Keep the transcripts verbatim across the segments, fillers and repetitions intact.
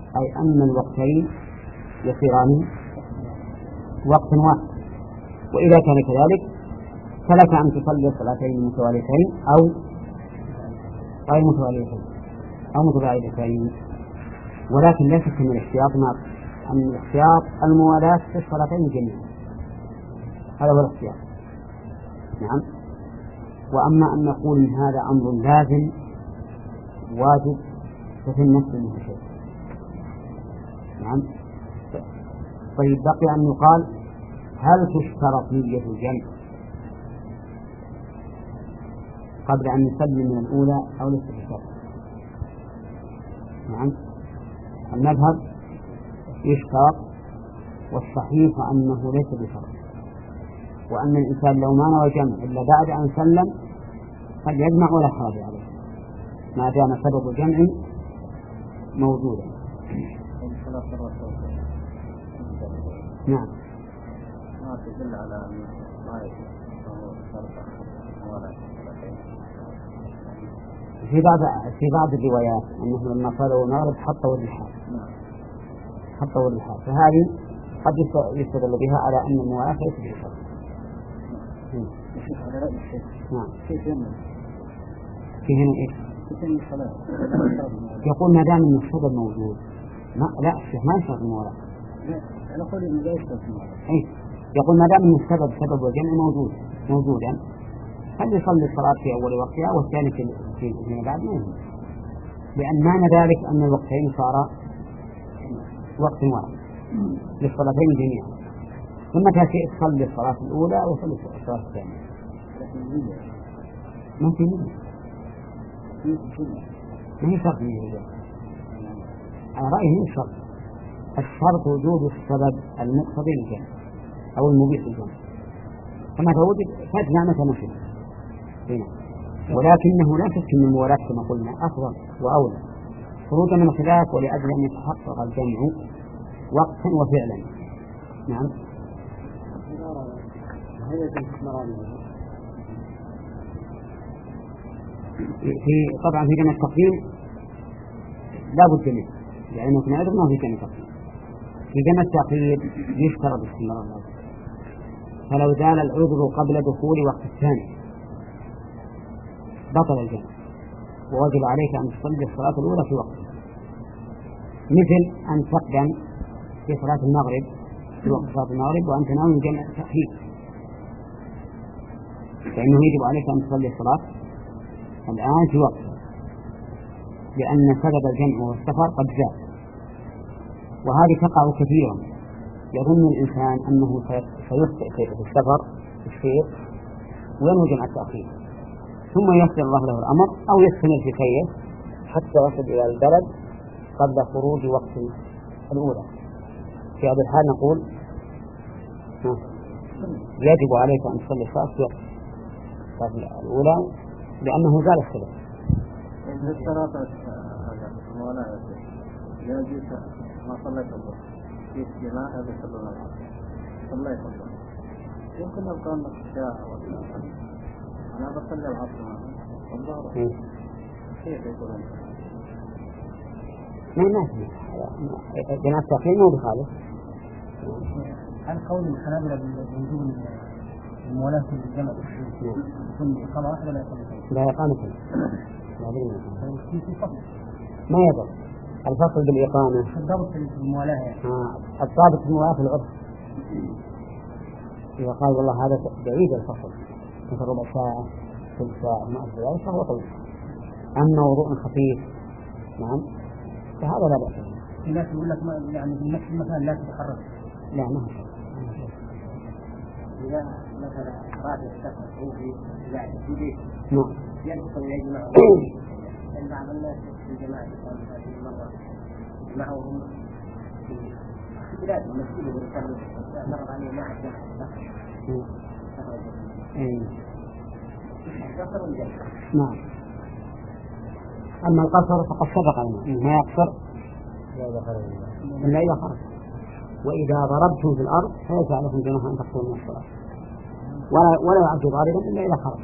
أي أن الوقتين يصيران وقت واحد. وإذا كان كذلك فلك أن تصلي صلاتين متواليتين أو غير متواليتين أو متباعدتين، ولكن ليس من الاحتياط ما أن الاحتياط الموالاة في الصلاتين جميعا، هذا هو الاحتياط. نعم. وأما أن نقول إن هذا أمر لازم واجب ففي النفس منه شيء. نعم. طيب بقي أن يقال هل تشترط نية الجمع قبل أن يسلم من الأولى أو ليس بشرط؟ نعم. المذهب يشترط، والصحيح أنه ليس بشرط، وأن الإنسان لو ما نوى جمع إلا بعد أن سلم فليجمع ولا حرج عليه ما دام سبب جمع موجودا. نعم. ما تدل على في بعض في بعض الروايات أنه لما صلوا المغرب حطوا الرحال حطوا الرحال فهذه قد يستدل بها على أن الموالاة ليس بشرط. نعم. في هنا إيش؟ يقول ما دام أن السبب موجود ما لا الشيخ ما يشرط الموالاة. أنا أقول إنه لا يشترط الموالاة. إيه يقول ما دام أن السبب سبب الجمع موجود موجودا هل يصلي الصلاة في أول وقتها والثاني في في بعد ما يهم، لأن معنى ذلك أن الوقتين صار وقت واحد للصلاتين جميعا، ثم تأتي تصلي الصلاة الأولى وتصلي الصلاة الثانية. ما في نية، ما هي شرط نية. على رأيه هي شرط، الشرط وجود السبب المقتضي للجمع أو المبيح للجمع، فما توجد فاتنا متى نشد هنا. ولكنه لا شك من الموالاة كما قلنا أفضل وأولى خروجا من الخلاف ولأجل أن يتحقق الجمع وقتا وفعلا. نعم. في طبعا في جمع التقديم لا بد منه، لأنه في نعرف ما في جمع التقديم. في جمع التأخير يشترط استمرار العذر، فلو زال العذر قبل دخول وقت الثاني بطل الجمع ووجب عليك أن تصلي الصلاة الأولى في وقتها، مثل أن تقدم في صلاة المغرب في وقت صلاة المغرب وأنت ناوي من جمع التأخير، فإنه يجب عليك أن تصلي الصلاة الآن في وقتها، لأن سبب الجمع والسفر قد زال. وهذه تقع كثيرا، يظن الإنسان أنه سيخطئ في السفر في السير وينوي جمع التأخير، ثم يسر الله له الأمر أو يستمر في خيره حتى يصل إلى البلد قبل خروج وقت الأولى. في هذا الحال نقول يجب عليك أن تصلي الصلاة في وقت الأولى لأنه زال السبب. الصلاة المولاة لا يجوز ما صليت الظهر في جماعة هذا صلى الله عليه وسلم صليت الظهر يمكن أبقى أنك الشاعة أنا بصلي العصر الظهر كيف يقول أنت؟ ما ناسي جماعة التأخير مو بخالف. هل قول الحنابلة بوجود المولاة في الجمع يكون إقامة واحدة ولا إقامة؟ لا إقامة ما يضر الفصل بالإقامة الضابط في المولاة آه. الضابط في المولاة في العرف إذا قال والله هذا بعيد الفصل مثل ربع ساعة ثلث ساعة ما أشبه ذلك فهو طويل. أما وضوء خفيف نعم فهذا لا بأس به. في ناس يقول لك ما يعني في نفس المكان لا تتحرك. لا ما هو إذا مثلا أراد السفر أو في لا في بيت نعم ينقص ويجمع لأن بعض الناس في الجماعة يقولون هذه المرة معهم في بلاد المسجد والكلام مر عليه مع الجماعة نعم. أما القصر فقد سبق لنا ما يقصر إلا إذا خرج، وإذا ضربتم في الأرض فليس عليكم جناح أن تقصروا من الصلاة ولا ولا يعد ضاربا إلا إذا خرج.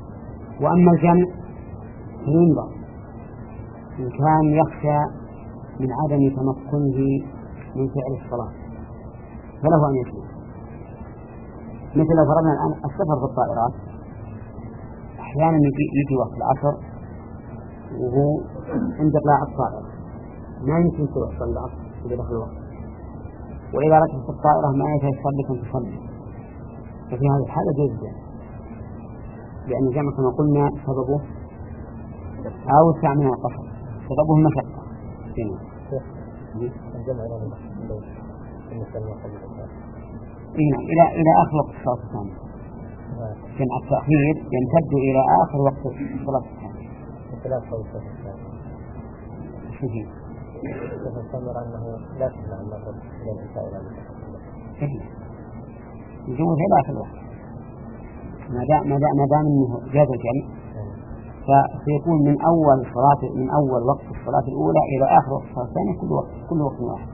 وأما الجمع فينظر إن كان يخشى من عدم تمكنه من فعل الصلاة فله أن يجمع. مثل لو فرضنا الآن السفر في الطائرات، أحيانا يجي وقت العصر وهو عند إطلاع الطائرة ما يمكن تروح صلى العصر إذا دخل الوقت، وإذا ركبت الطائرة ما يتيسر لك أن تصلي، ففي هذه الحالة جيدة، لأن الجمع كما قلنا سببه أوسع من القصر، سببه المشقة. إلى إلى آخر وقت الصلاة الثانية. جمع التأخير يمتد إلى آخر وقت الصلاة الثانية. بخلاف قول الشيخ الإسلام. شوفي. يستمر أنه لا تمنع النظر إلى العشاء إلى المغرب. الجمهور إلى آخر الوقت. ما دام ما دام ما دام إنه جاز الجمع فسيكون من أول صلاة من أول وقت الصلاة الأولى إلى آخر وقت الصلاة الثانية كل وقت كل وقت واحد.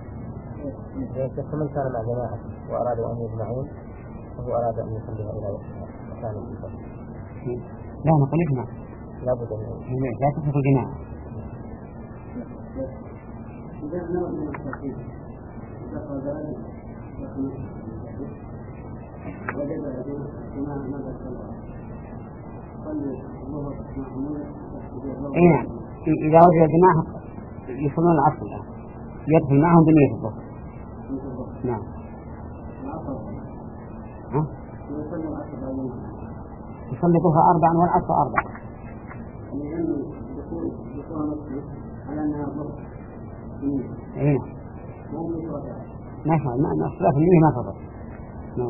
من كان مع جماعة وأرادوا أن يجمعون وهو أراد أن يصليها إلى وقتها مكان الصلاة. لا نقول إجماع. لا بد من لا تفرق الجماعة. إذا نوع من التوحيد دخل ذلك وجد الجماعة ماذا صلى صلي الظهر معمول. أي نعم إذا وجد الجماعة يصلون العصر الآن يدخل معهم بنية الظهر. نعم. ها؟ يصلي الظهر أربعا والعصر أربعا. لأنه يقول يقول على أنها ظهر. إيه. ما شاء الله ما اختلاف النية ما فضل. نعم.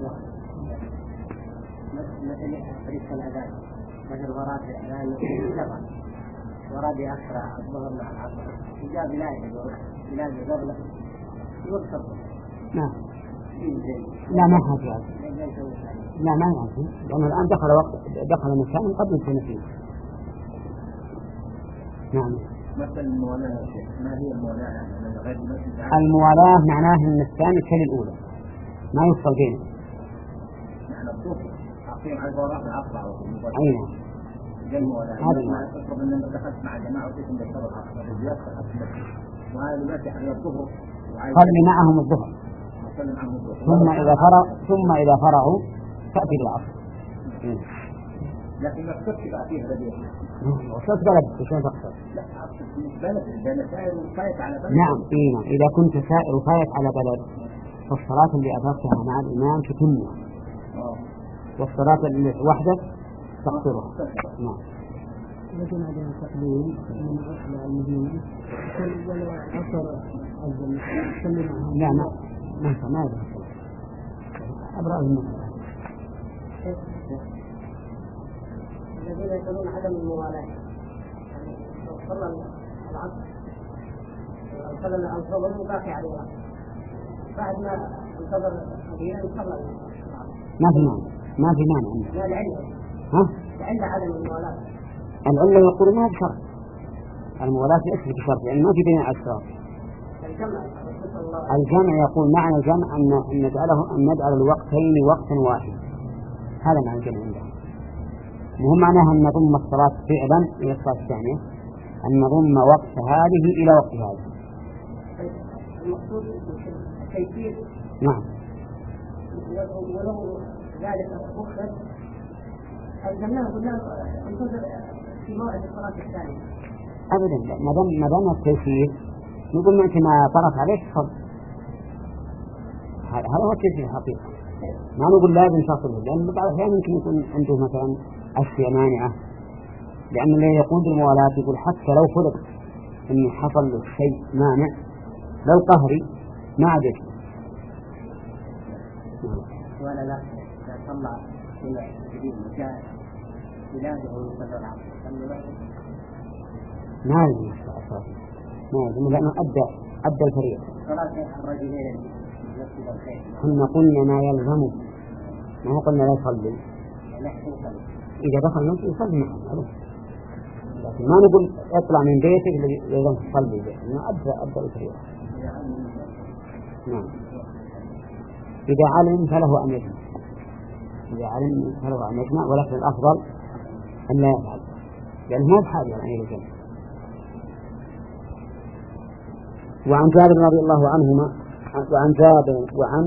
مثل طريق الأذان مثل وراد الأذان سبعة وراد أسرع الظهر مع العصر جاء بلاد بلاد قبله يوصل. نعم. لا ما هذا. لا ما يعرفون لأنه الآن دخل وقت دخل مكان قبل يكون فيه. نعم. مثل الموالاة ما هي الموالاة؟ الموالاة معناه أن الثاني كالأولى ما يفصل بينه. نحن الصوفي عقيم على الوراء العصر أين؟ هذا ما تفرض أن دخلت مع جماعة وفيكم بالصبر وهذا دلوقتي على الظهر صلي معهم الظهر ثم إذا فرغ ثم إذا فرغوا تأتي بالعصر. لكن ما تكتب فيها بديل. وصلت بلد شلون تقصد؟ لا بلد بلد سائر وفايت على بلد. نعم إيه إذا كنت سائر وفايت على بلد فالصلاة اللي أدركتها مع الإمام تتمها والصلاة اللي وحدك تقصرها. نعم. لكن هذا التقليل من أصل المدينة ولا أثر الجنة. لا ما ما ما يدري. أبرأ المسألة. الذين يقولون عدم الموالاة صلى العصر صلى الظهر وباقي على الوقت بعد ما انتظر قليلا صلى ما في مانع ما في مانع عنده. لا العلة ها؟ العلة عدم الموالاة. العلة يقول ما بشرط الموالاة ليست بشرط يعني ما في بناء الشرط. الجمع الجمع يقول معنى الجمع أن نجعله أن نجعل الوقتين وقتا واحد. هذا معنى الجمع عنده. مهم معناها أن نضم الصلاة فعلا إلى الصلاة الثانية أن نضم وقت هذه إلى وقت هذه. المقصود التيسير. نعم. ولو ذلك أخذ الجماعة قلنا انتظر في موعد الصلاة الثانية. أبدا ما دام ما دام التيسير نقول أنت ما طرف عليك صد. هذا هو التيسير الحقيقي. ما نقول لازم تصل لأن بعض الأحيان يمكن يكون عنده مثلا أشياء مانعة لأن اللي يقول بالموالاة يقول حتى لو فرض إن حصل شيء مانع لو قهري ما عاد يشبه. ولا لا صلى إلى جديد جاء بلاده وصلى العصر ما يلزم الصلاة ما يلزم لأنه أدى أدى الفريق. صلاة الرجلين يكتب الخير. كنا قلنا ما يلزمه ما قلنا لا يصلي. إذا دخل المسجد يصلي معه لكن ما نقول اطلع من بيتك لازم تصلي لأنه أدى أدى الفريق. نعم. إذا علم فله أن يجمع. إذا علم فله أن يجمع ولكن الأفضل أن لا يفعل لأنه ما بحاجة أن يجمع. وعن جابر رضي الله عنهما وعن جابر وعن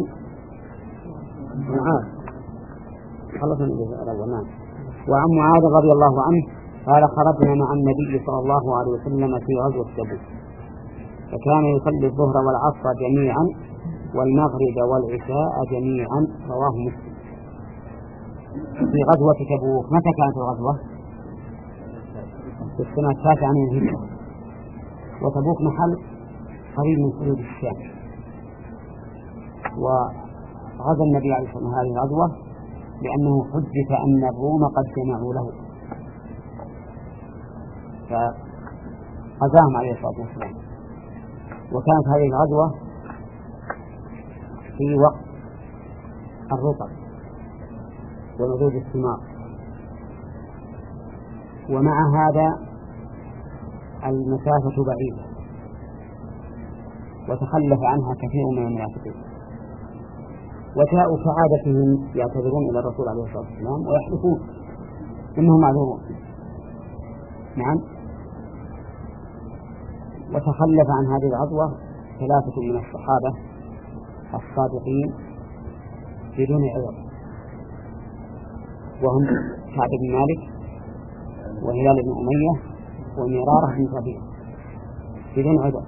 معاذ خلصنا الأول نعم وعن معاذ رضي الله عنه قال خرجنا مع النبي صلى الله عليه وسلم في غزوة تبوك فكان يصلي الظهر والعصر جميعا والمغرب والعشاء جميعا. رواه مسلم. في غزوة تبوك متى كانت الغزوة؟ في السنة التاسعة من الهجرة، وتبوك محل قريب من حدود الشام، وغزا النبي عليه الصلاة والسلام هذه الغزوة لأنه حدث أن الروم قد جمعوا له فغزاهم عليه الصلاة والسلام. وكانت هذه الغزوة في وقت الرطب ونضوج الثمار، ومع هذا المسافة بعيدة وتخلف عنها كثير من المنافقين، وجاءوا كعادتهم يعتذرون إلى الرسول عليه الصلاة والسلام ويحلفون إنهم معذورون. نعم. وتخلف عن هذه الغزوة ثلاثة من الصحابة الصادقين بدون عذر، وهم كعب بن مالك وهلال بن أمية ومرارة بن ربيعة بدون عذر،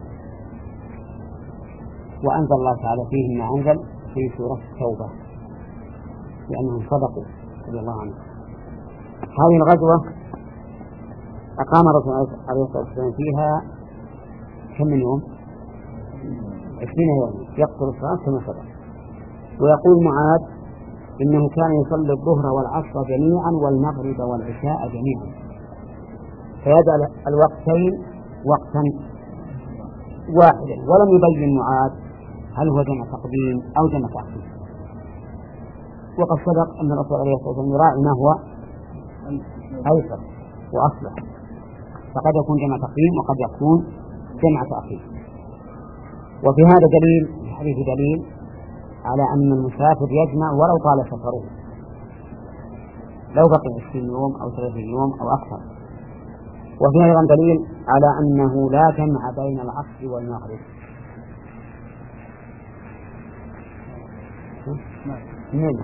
وأنزل الله تعالى فيهم ما أنزل في سورة التوبة لأنهم صدقوا رضي الله عنهم. هذه الغزوة أقام الرسول عليه الصلاة والسلام فيها كم من يوم؟ عشرين يوم يقصر الصلاة كما سبق. ويقول معاذ إنه كان يصلي الظهر والعصر جميعا والمغرب والعشاء جميعا، فيجعل الوقتين وقتا واحدا، ولم يبين معاذ هل هو جمع تقديم أو جمع تأخير. وقد سبق أن الرسول عليه الصلاة والسلام يراعي ما هو أيسر وأصلح، فقد يكون جمع تقديم وقد يكون جمع تأخير. وفي هذا دليل الحديث دليل على أن المسافر يجمع ولو طال سفره، لو بقي عشرين يوم أو ثلاثين يوم أو أكثر. وفي أيضا دليل على أنه لا جمع بين العصر والمغرب. نعم.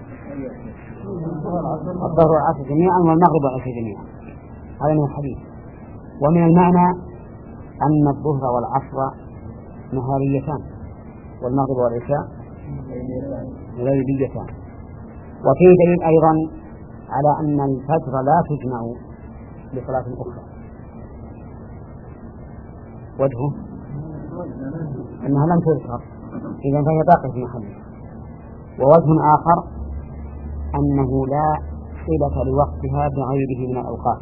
الظهر والعصر جميعا والمغرب والعشاء جميعا، هذا من الحديث. ومن المعنى أن الظهر والعصر نهاريتان والمغرب والعشاء ليليتان. وفيه دليل أيضا على أن الفجر لا تجمع لصلاة أخرى. وجهه أنها لم تذكر، إذن فهي باقية في محله. ووجه آخر أنه لا صلة لوقتها بغيره من الأوقات.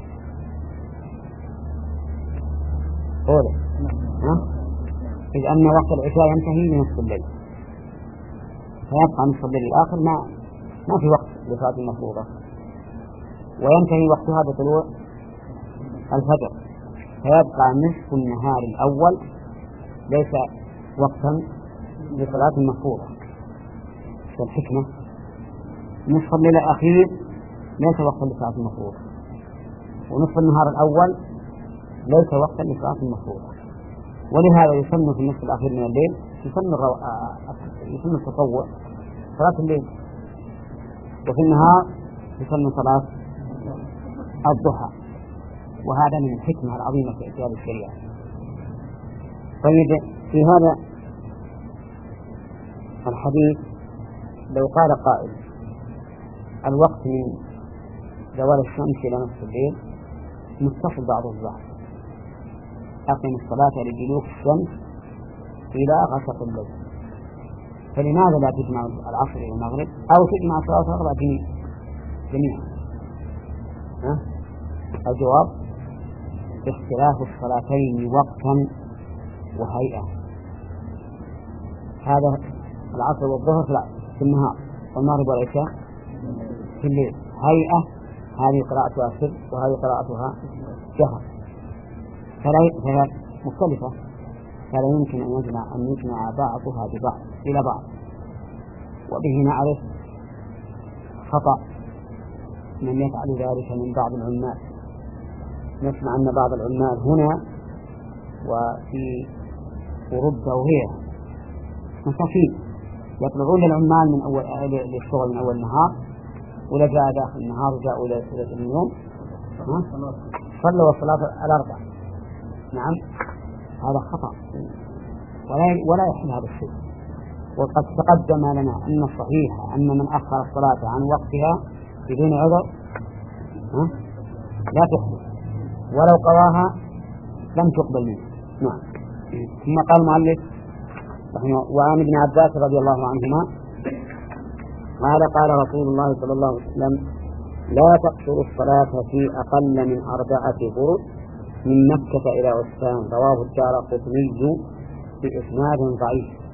أولا إذ أن وقت العشاء ينتهي من نصف الليل، فيبقى نصف الليل الآخر ما ما في وقت لصلاة المفروضة، وينتهي وقتها بطلوع الفجر، فيبقى نصف النهار الأول ليس وقتا لصلاة المفروضة. والحكمة نصف الليل الأخير ليس وقتا لصلاة المفروضة، ونصف النهار الأول ليس وقتا لصلاة المفروضة. ولهذا يسمى في النصف الأخير من الليل يسمى الرو... يسمى التطوع صلاة الليل، وفي النهار يسمى صلاة الضحى. وهذا من الحكمة العظيمة في إتيان الشريعة. طيب، في هذا الحديث لو قال قائل الوقت من زوال الشمس إلى نصف الليل متصل بعضه ببعض، أقم الصلاة لدلوك الشمس إلى غسق الليل، فلماذا لا تجمع العصر إلى المغرب أو تجمع الصلاة الأربع جميعا؟ ها؟ الجواب اختلاف الصلاتين وقتا وهيئة. هذا العصر والظهر في النهار والمغرب والعشاء في الليل. هيئة هذه قراءتها سر وهذه قراءتها جهر، فلا مختلفة، فلا يمكن أن يجمع أن يجمع بعضها ببعض إلى بعض. وبه نعرف خطأ من يفعل ذلك من بعض العمال. نسمع أن بعض العمال هنا وفي وربة وغيرها مساكين يطلعون العمال من أول للشغل من أول النهار، ولا جاء داخل النهار وجاءوا إلى اليوم صلوا الصلاة الأربع. نعم هذا خطأ ولا ولا يحل هذا الشيء. وقد تقدم لنا أن الصحيح أن من أخر الصلاة عن وقتها بدون عذر لا تحل ولو قضاها لم تقبل منه. نعم. ثم قال المؤلف وعن ابن عباس رضي الله عنهما قال قال رسول الله صلى الله عليه وسلم لا تقصروا الصلاة في أقل من أربعة برد من مكة إلى عسفان، رواه الدارقطني بإسناد ضعيف.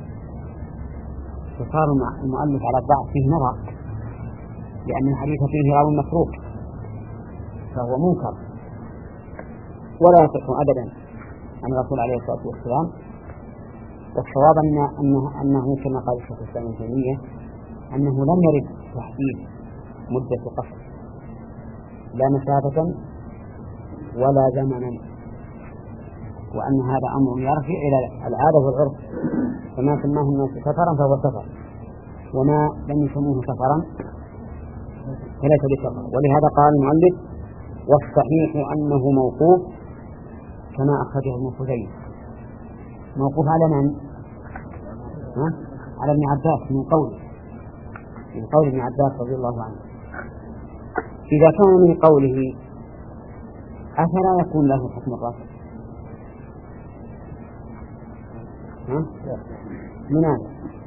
فصار المؤلف على الضعف فيه نظر، لأن الحديث فيه راوي متروك فهو منكر ولا يصح أبدا عن الرسول عليه الصلاة والسلام. والصواب أن أنه, أنه كما قال الشيخ الإسلام ابن تيمية أنه لم يرد تحديد مدة قصر لا مسافة ولا زمنا، وأن هذا أمر يرجع إلى العادة والعرف، فما سماه الناس سفرا فهو سفر، وما لم يسموه سفرا فليس بسفر. ولهذا قال المؤلف والصحيح أنه موقوف كما أخرجه ابن خزيمة. موقوف على من؟ ها؟ على ابن عباس من قوله من قول ابن عباس رضي الله عنه. إذا كان من قوله أفلا يكون له حكم الرفع؟ من هذا؟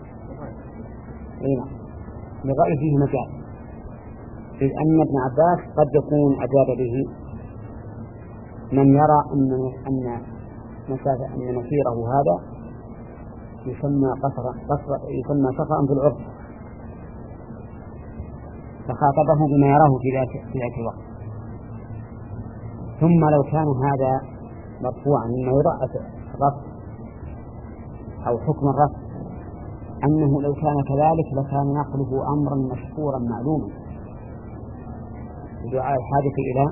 إيه لغاية فيه مجال، إذ أن ابن عباس قد يكون أجاب به من يرى أن أن مسافة أن مسيره هذا يسمى قصر قصر يسمى سفرا في العرف، فخاطبه بما يراه في ذات في ذات الوقت. ثم لو كان هذا مرفوعا مما يضاعف الرفع أو حكم الرفع أنه لو كان كذلك لكان نقله أمرا مشهورا معلوما بدعاء الحادث إلى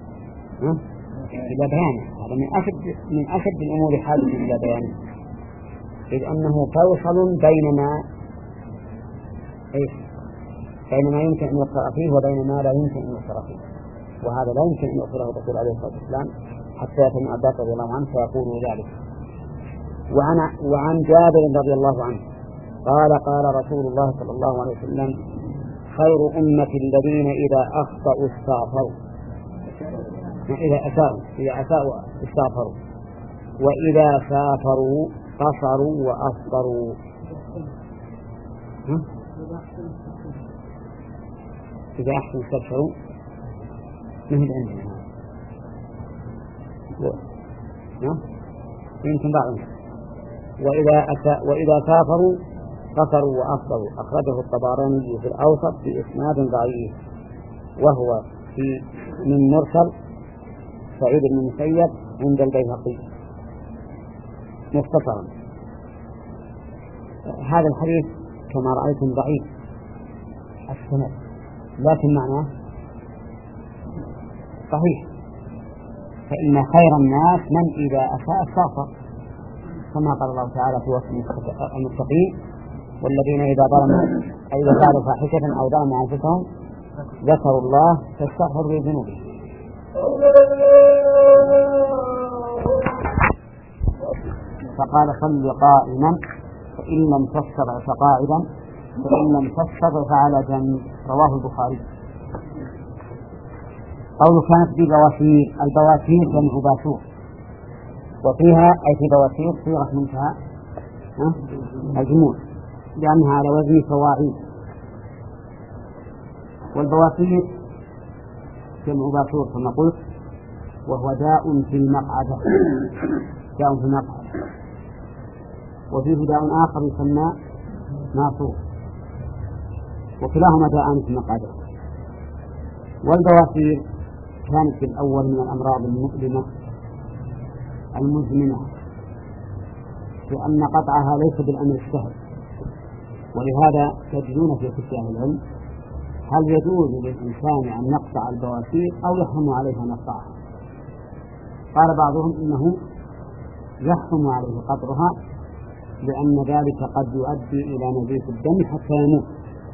إلى بيانه. هذا من أشد من أشد الأمور حادث إلى بيانه، إذ أنه فيصل بينما إيش بينما يمكن أن يقرأ فيه وبينما لا يمكن أن يقرأ فيه، وهذا لا يمكن أن يقرأه الرسول عليه الصلاة والسلام حتى يأتي ابن عباس رضي الله عنه فيقول ذلك. وعن وعن جابر رضي الله عنه قال قال رسول الله صلى الله عليه وسلم خير أمة الذين إذا أخطأوا استغفروا إذا أساءوا إذا أساءوا استغفروا وإذا سافروا قصروا وأفطروا. إذا أحسن استبشروا مثل عندنا يمكن بعضهم. وإذا أساء وإذا سافروا قصروا وأفطروا، أخرجه الطبراني في الأوسط بإسناد ضعيف، وهو في من مرسل سعيد بن المسيب عند البيهقي مختصرا. هذا الحديث كما رأيتم ضعيف السند، لكن معناه صحيح، فإن خير الناس من إذا أساء استغفر، كما قال الله تعالى في وصف المتقين والذين إذا ظلموا أي إذا فعلوا فاحشة أو ظلموا أنفسهم ذكروا الله فاستغفروا لذنوبهم. فقال صل قائما فإن لم تستطع فقاعدا فإن لم تستطع فعلى جنب، رواه البخاري. قوله كانت ببواسير، البواسير جمع باسور، وفيها أي في بواسير صيغة منتهى الجموع لأنها على وزن فواعيل. والبواسير جمع باسور كما قلت، وهو داء في المقعدة، داء في المقعدة. وفيه داء آخر يسمى ناصور، وكلاهما داءان في المقعدة. والبواسير كانت في الأول من الأمراض المؤلمة المزمنة، لأن قطعها ليس بالأمر السهل، ولهذا تجدون في كتب أهل العلم هل يجوز للإنسان أن يقطع البواسير أو يحرم عليه أن يقطعها. قال بعضهم إنه يحكم عليه قطرها، لأن ذلك قد يؤدي إلى نزيف الدم حتى يموت.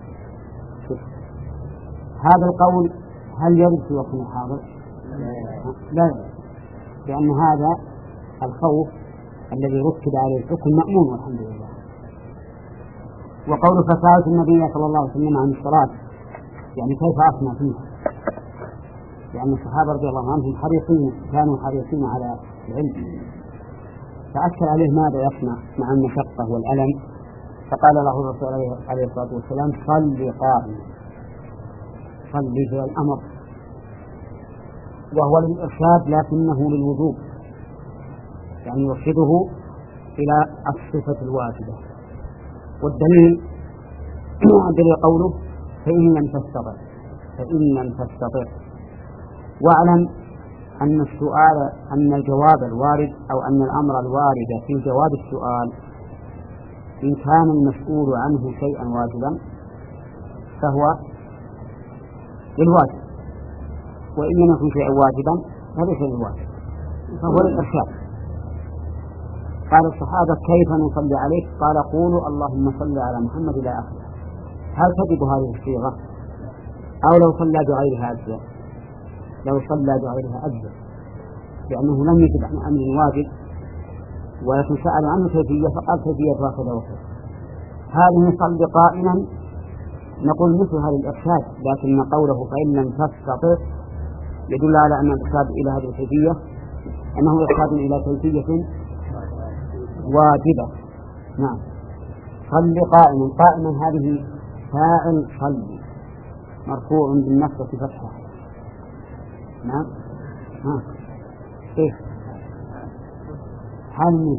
هذا القول هل يرد في وقت الحاضر؟ لا يرد، لأن هذا الخوف الذي ركب عليه الحكم مأمون والحمد لله. وقول فسألت النبي صلى الله عليه وسلم عن الصلاة، يعني كيف أصنع فيها؟ لأن الصحابة رضي الله عنهم حريصين، كانوا حريصين على العلم، فأشكل عليه ماذا يصنع مع المشقة والألم، فقال له الرسول عليه الصلاة والسلام صل قائما. صل في الأمر، وهو للإرشاد لكنه للوجوب، يعني يرشده إلى الصفة الواجبة. والدليل دليل قوله فإن لم تستطع، فإن لم تستطع. واعلم أن السؤال أن الجواب الوارد أو أن الأمر الوارد في جواب السؤال إن كان المسؤول عنه شيئا واجبا فهو للواجب، وإن لم يكن شيئا واجبا فليس للواجب، فهو للإرشاد. قال الصحابة كيف نصلي عليك؟ قال قولوا اللهم صل على محمد إلى آخره. هل تجب هذه الصيغة أو لو صلى بغيرها أجزاء؟ لو صلى بغيرها أجزاء، لأنه لم يجب عن أمر واجب، ولكن سأل عنه كيفية فقال كيفية كذا وكذا. هذه صل قائما نقول مثل هذا الإرشاد، لكن قوله فإن لم تستطع يدل على أن الإرشاد إلى هذه الكيفية أنه إرشاد إلى كيفية واجبة. نعم. صل قائما، قائما هذه فاعل صل مرفوع بالنصب فتحة. نعم. ها إيه حال من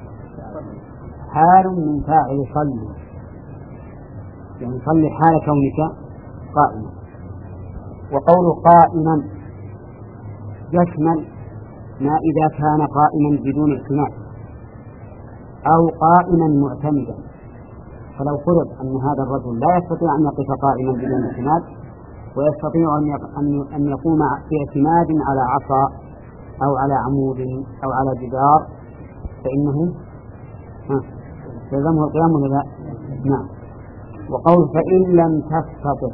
حال من فاعل صل، يعني صل حال كونك قائما. وقول قائما يشمل ما إذا كان قائما بدون اعتماد أو قائما معتمدا. فلو فرض أن هذا الرجل لا يستطيع أن يقف قائما بدون اعتماد ويستطيع أن يقوم باعتماد على عصا أو على عمود أو على جدار فإنه يلزمه القيام ولا لا؟ نعم. وقول فإن لم تستطع،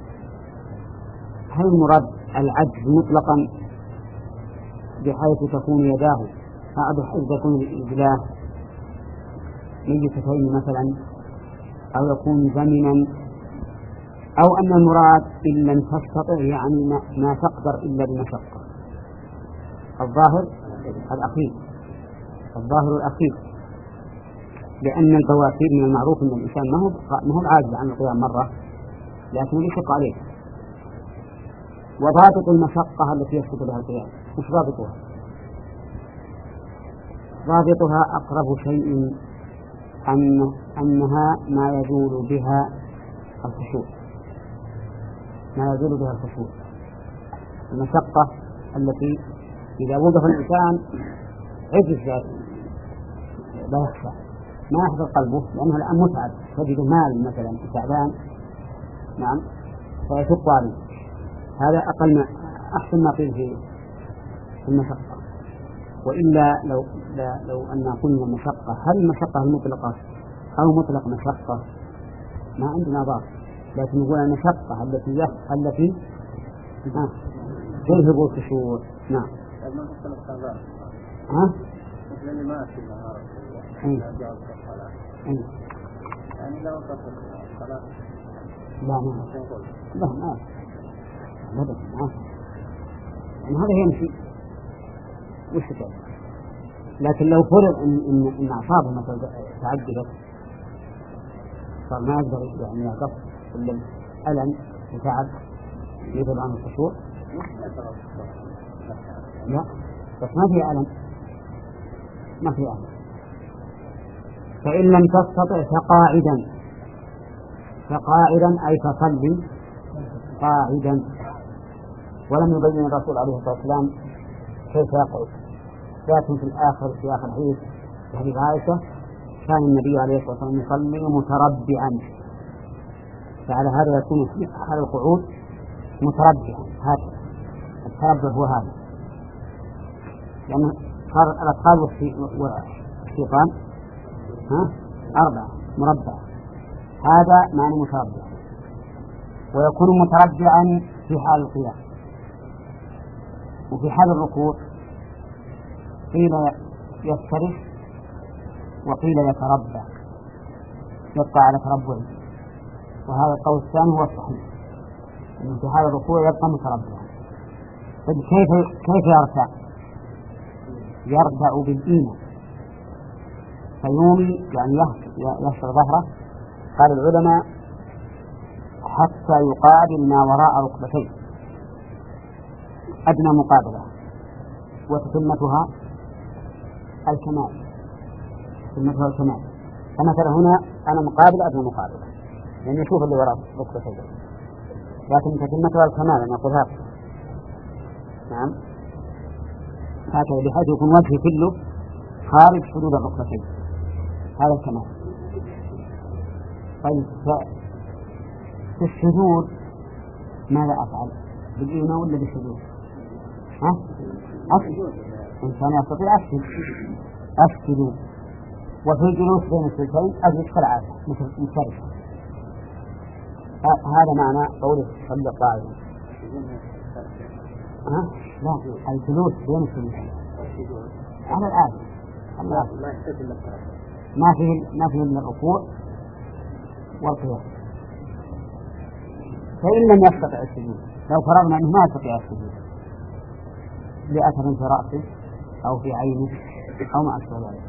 هل مراد العجز مطلقا بحيث تكون يداه أو بحيث تكون الإجلاء ميتتين مثلا، أو يكون زمنا، أو أن المراد إن لم تستطع يعني ما تقدر إلا بمشقة؟ الظاهر الأخير، الظاهر الأخير، لأن البواسير من المعروف أن الإنسان ما هو ما هو عاجز عن القيام مرة لكن يشق عليه. وضابط المشقة التي يسقط لها القيام مش ضابطها؟ ضابطها أقرب شيء أن أنها ما يزول بها الخشوع، ما يزول بها الخشوع. المشقة التي إذا وقف الإنسان عجز لا يخشى، ما يحضر قلبه لأنه الآن متعب، تجد مال مثلا تعبان نعم فيشق عليه. هذا أقل ما أحسن ما فيه في المشقة. وإلا لو لو أن قلنا مشقة، هل المشقة المطلقة أو مطلق مشقة ما عندنا ضابط، لكن نقول المشقة التي التي تذهب الخشوع. نعم. ها؟ مثل ما في النهار يعني لو وقف الصلاة لا ما لا ما هذا ما يعني هذا يمشي وش. لكن لو فرض إن إن إن أعصابه مثلا تعجبت صار ما يقدر يعني يقف إلا الألم وتعب يذهب عن الخشوع. لا بس ما في ألم، ما في ألم. فإن لم تستطع فقاعدا، فقاعدا أي فصلي قاعدا. ولم يبين الرسول عليه الصلاة والسلام كيف يقعد، لكن في الآخر في آخر حديث في حديث عائشة كان النبي عليه الصلاة والسلام يصلي متربعا، فعلى هذا يكون في حال القعود متربعا. هذا التربع هو هذا، لأن صار الأطفال والشيطان ها أربعة مربع، هذا معنى متربع. ويكون متربعا في حال القيام، وفي حال الركوع قيل يفترش وقيل يتربع يبقى على تربعه، وهذا القول الثاني هو الصحيح أنه في حال الركوع يبقى متربعا. طيب كيف كيف يرتع؟ يرتع بالإيمان فيومي يعني يحشر ظهره. قال العلماء حتى يقابل ما وراء ركبتيه أدنى مقابلة، وتتمتها الكمال تتمتها الكمال. فمثلا هنا أنا مقابل أدنى مقابلة لأن يشوف اللي وراء ركبتيه، لكن تتمتها الكمال أنا أقول هذا نعم هكذا بحيث يكون وجهي كله خارج حدود الركبتين، هذا الكمال. طيب في السجود ماذا أفعل؟ بالإيمان ولا بالسجود؟ ها؟ أسجد إنسان يستطيع أسجد أسجد وفي الجلوس بين السجدين أجلس كالعادة مثل مفترشة. هذا معنى قوله صلى قائما. ها؟ لا الجلوس بين السجدين على العادة ما فيه ما فيه من الركوع والقيام. فإن لم يستطع السجود، لو فرضنا أنه ما يستطيع السجود لأثر في رأسه أو في عينه أو ما أشبه ذلك،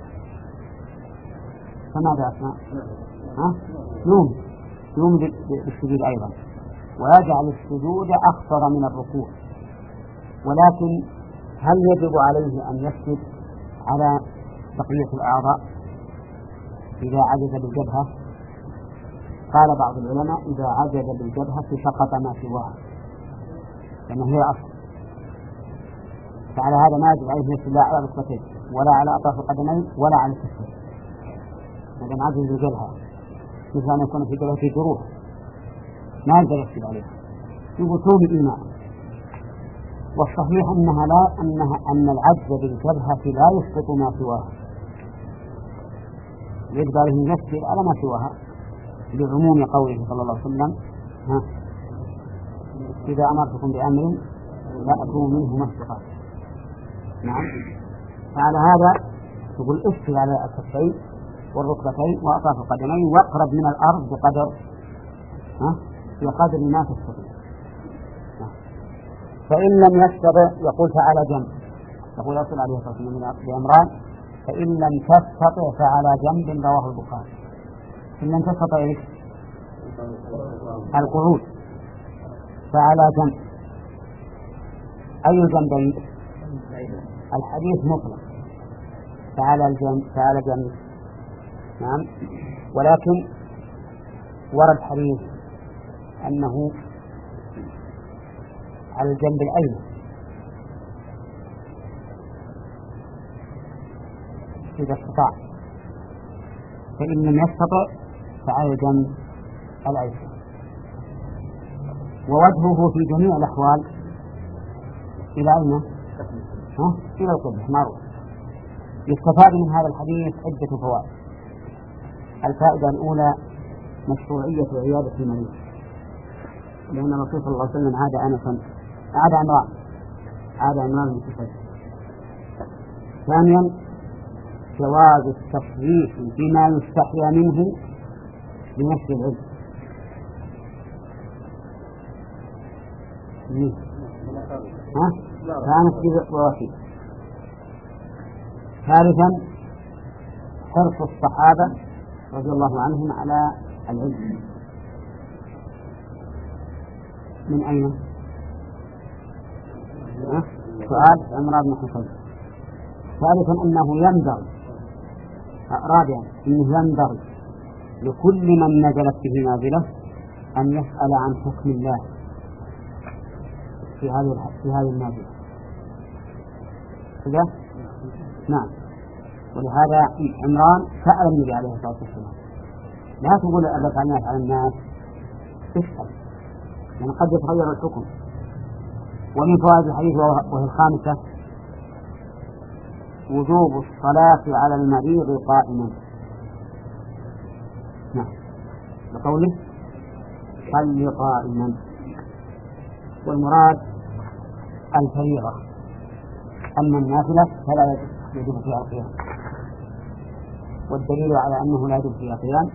فماذا أصنع؟ ها؟ يوم يوم بالسجود أيضا، ويجعل السجود أخطر من الركوع. ولكن هل يجب عليه أن يسجد على بقية الأعضاء إذا عجز بالجبهة؟ قال بعض العلماء إذا عجز بالجبهة سقط ما سواها لأنه هي أصل، فعلى هذا ما يجب عليه يسجد لا على ركبتين ولا على أطراف القدمين ولا على الكفين إذا عجز بالجبهة، مثل أن يكون في جبهته جروح ما يقدر يسجد عليها يبطون الإيمان. والصحيح أنها لا أنها أن العجز بالجبهة لا يسقط ما سواها، يجب عليه يسجد على ما سواها لعموم قوله صلى الله عليه وسلم ها إذا أمرتكم بأمر فأتوا منه ما استطعتم. نعم فعلى هذا تقول اسجد على الكفين والركبتين وأطراف القدمين واقرب من الأرض بقدر ها بقدر ما تستطيع. فإن لم يستطع يقول فعلى جنب، يقول رسول عليه الصلاة والسلام بأمران فإن لم تستطع فعلى جنب رواه البخاري. إن لم تستطع إيش؟ القعود فعلى جنب. أي جنبين؟ الحديث مطلق فعلى الجنب فعلى جنب نعم، ولكن ورد حديث أنه على الجنب الأيمن إذا استطاع، فإن لم يستطع فعلى الجنب الأيسر. ووجهه في جميع الأحوال إلى أين؟ ها؟ إلى القبلة معروف. يستفاد من هذا الحديث عدة فوائد. الفائدة الأولى مشروعية عيادة المريض، لأن الرسول صلى الله عليه وسلم عاد أنسا عاد عمران عاد عمران من كفر. ثانيا جواز التصريح بما يستحيا منه بنفس العلم. ها؟ كانت بواسيط. ثالثا حرص الصحابة رضي الله عنهم على العلم. من أين؟ ها؟ سؤال عمران بن حسين. ثالثا أنه ينبغي رابعا أنه ينبغي لكل من نزلت به نازلة أن يسأل عن حكم الله في هذه في هذه النازلة كذا. نعم. ولهذا عمران سأل النبي عليه الصلاة والسلام لا تقول أبقى الناس على الناس، اسأل يعني قد يتغير الحكم. ومن فوائد الحديث وهي الخامسة وجوب الصلاة على المريض قائما. نعم، بقوله صل قائما، والمراد الفريضة، أما النافلة فلا يجب فيها القيام. والدليل على أنه لا يجب فيها القيام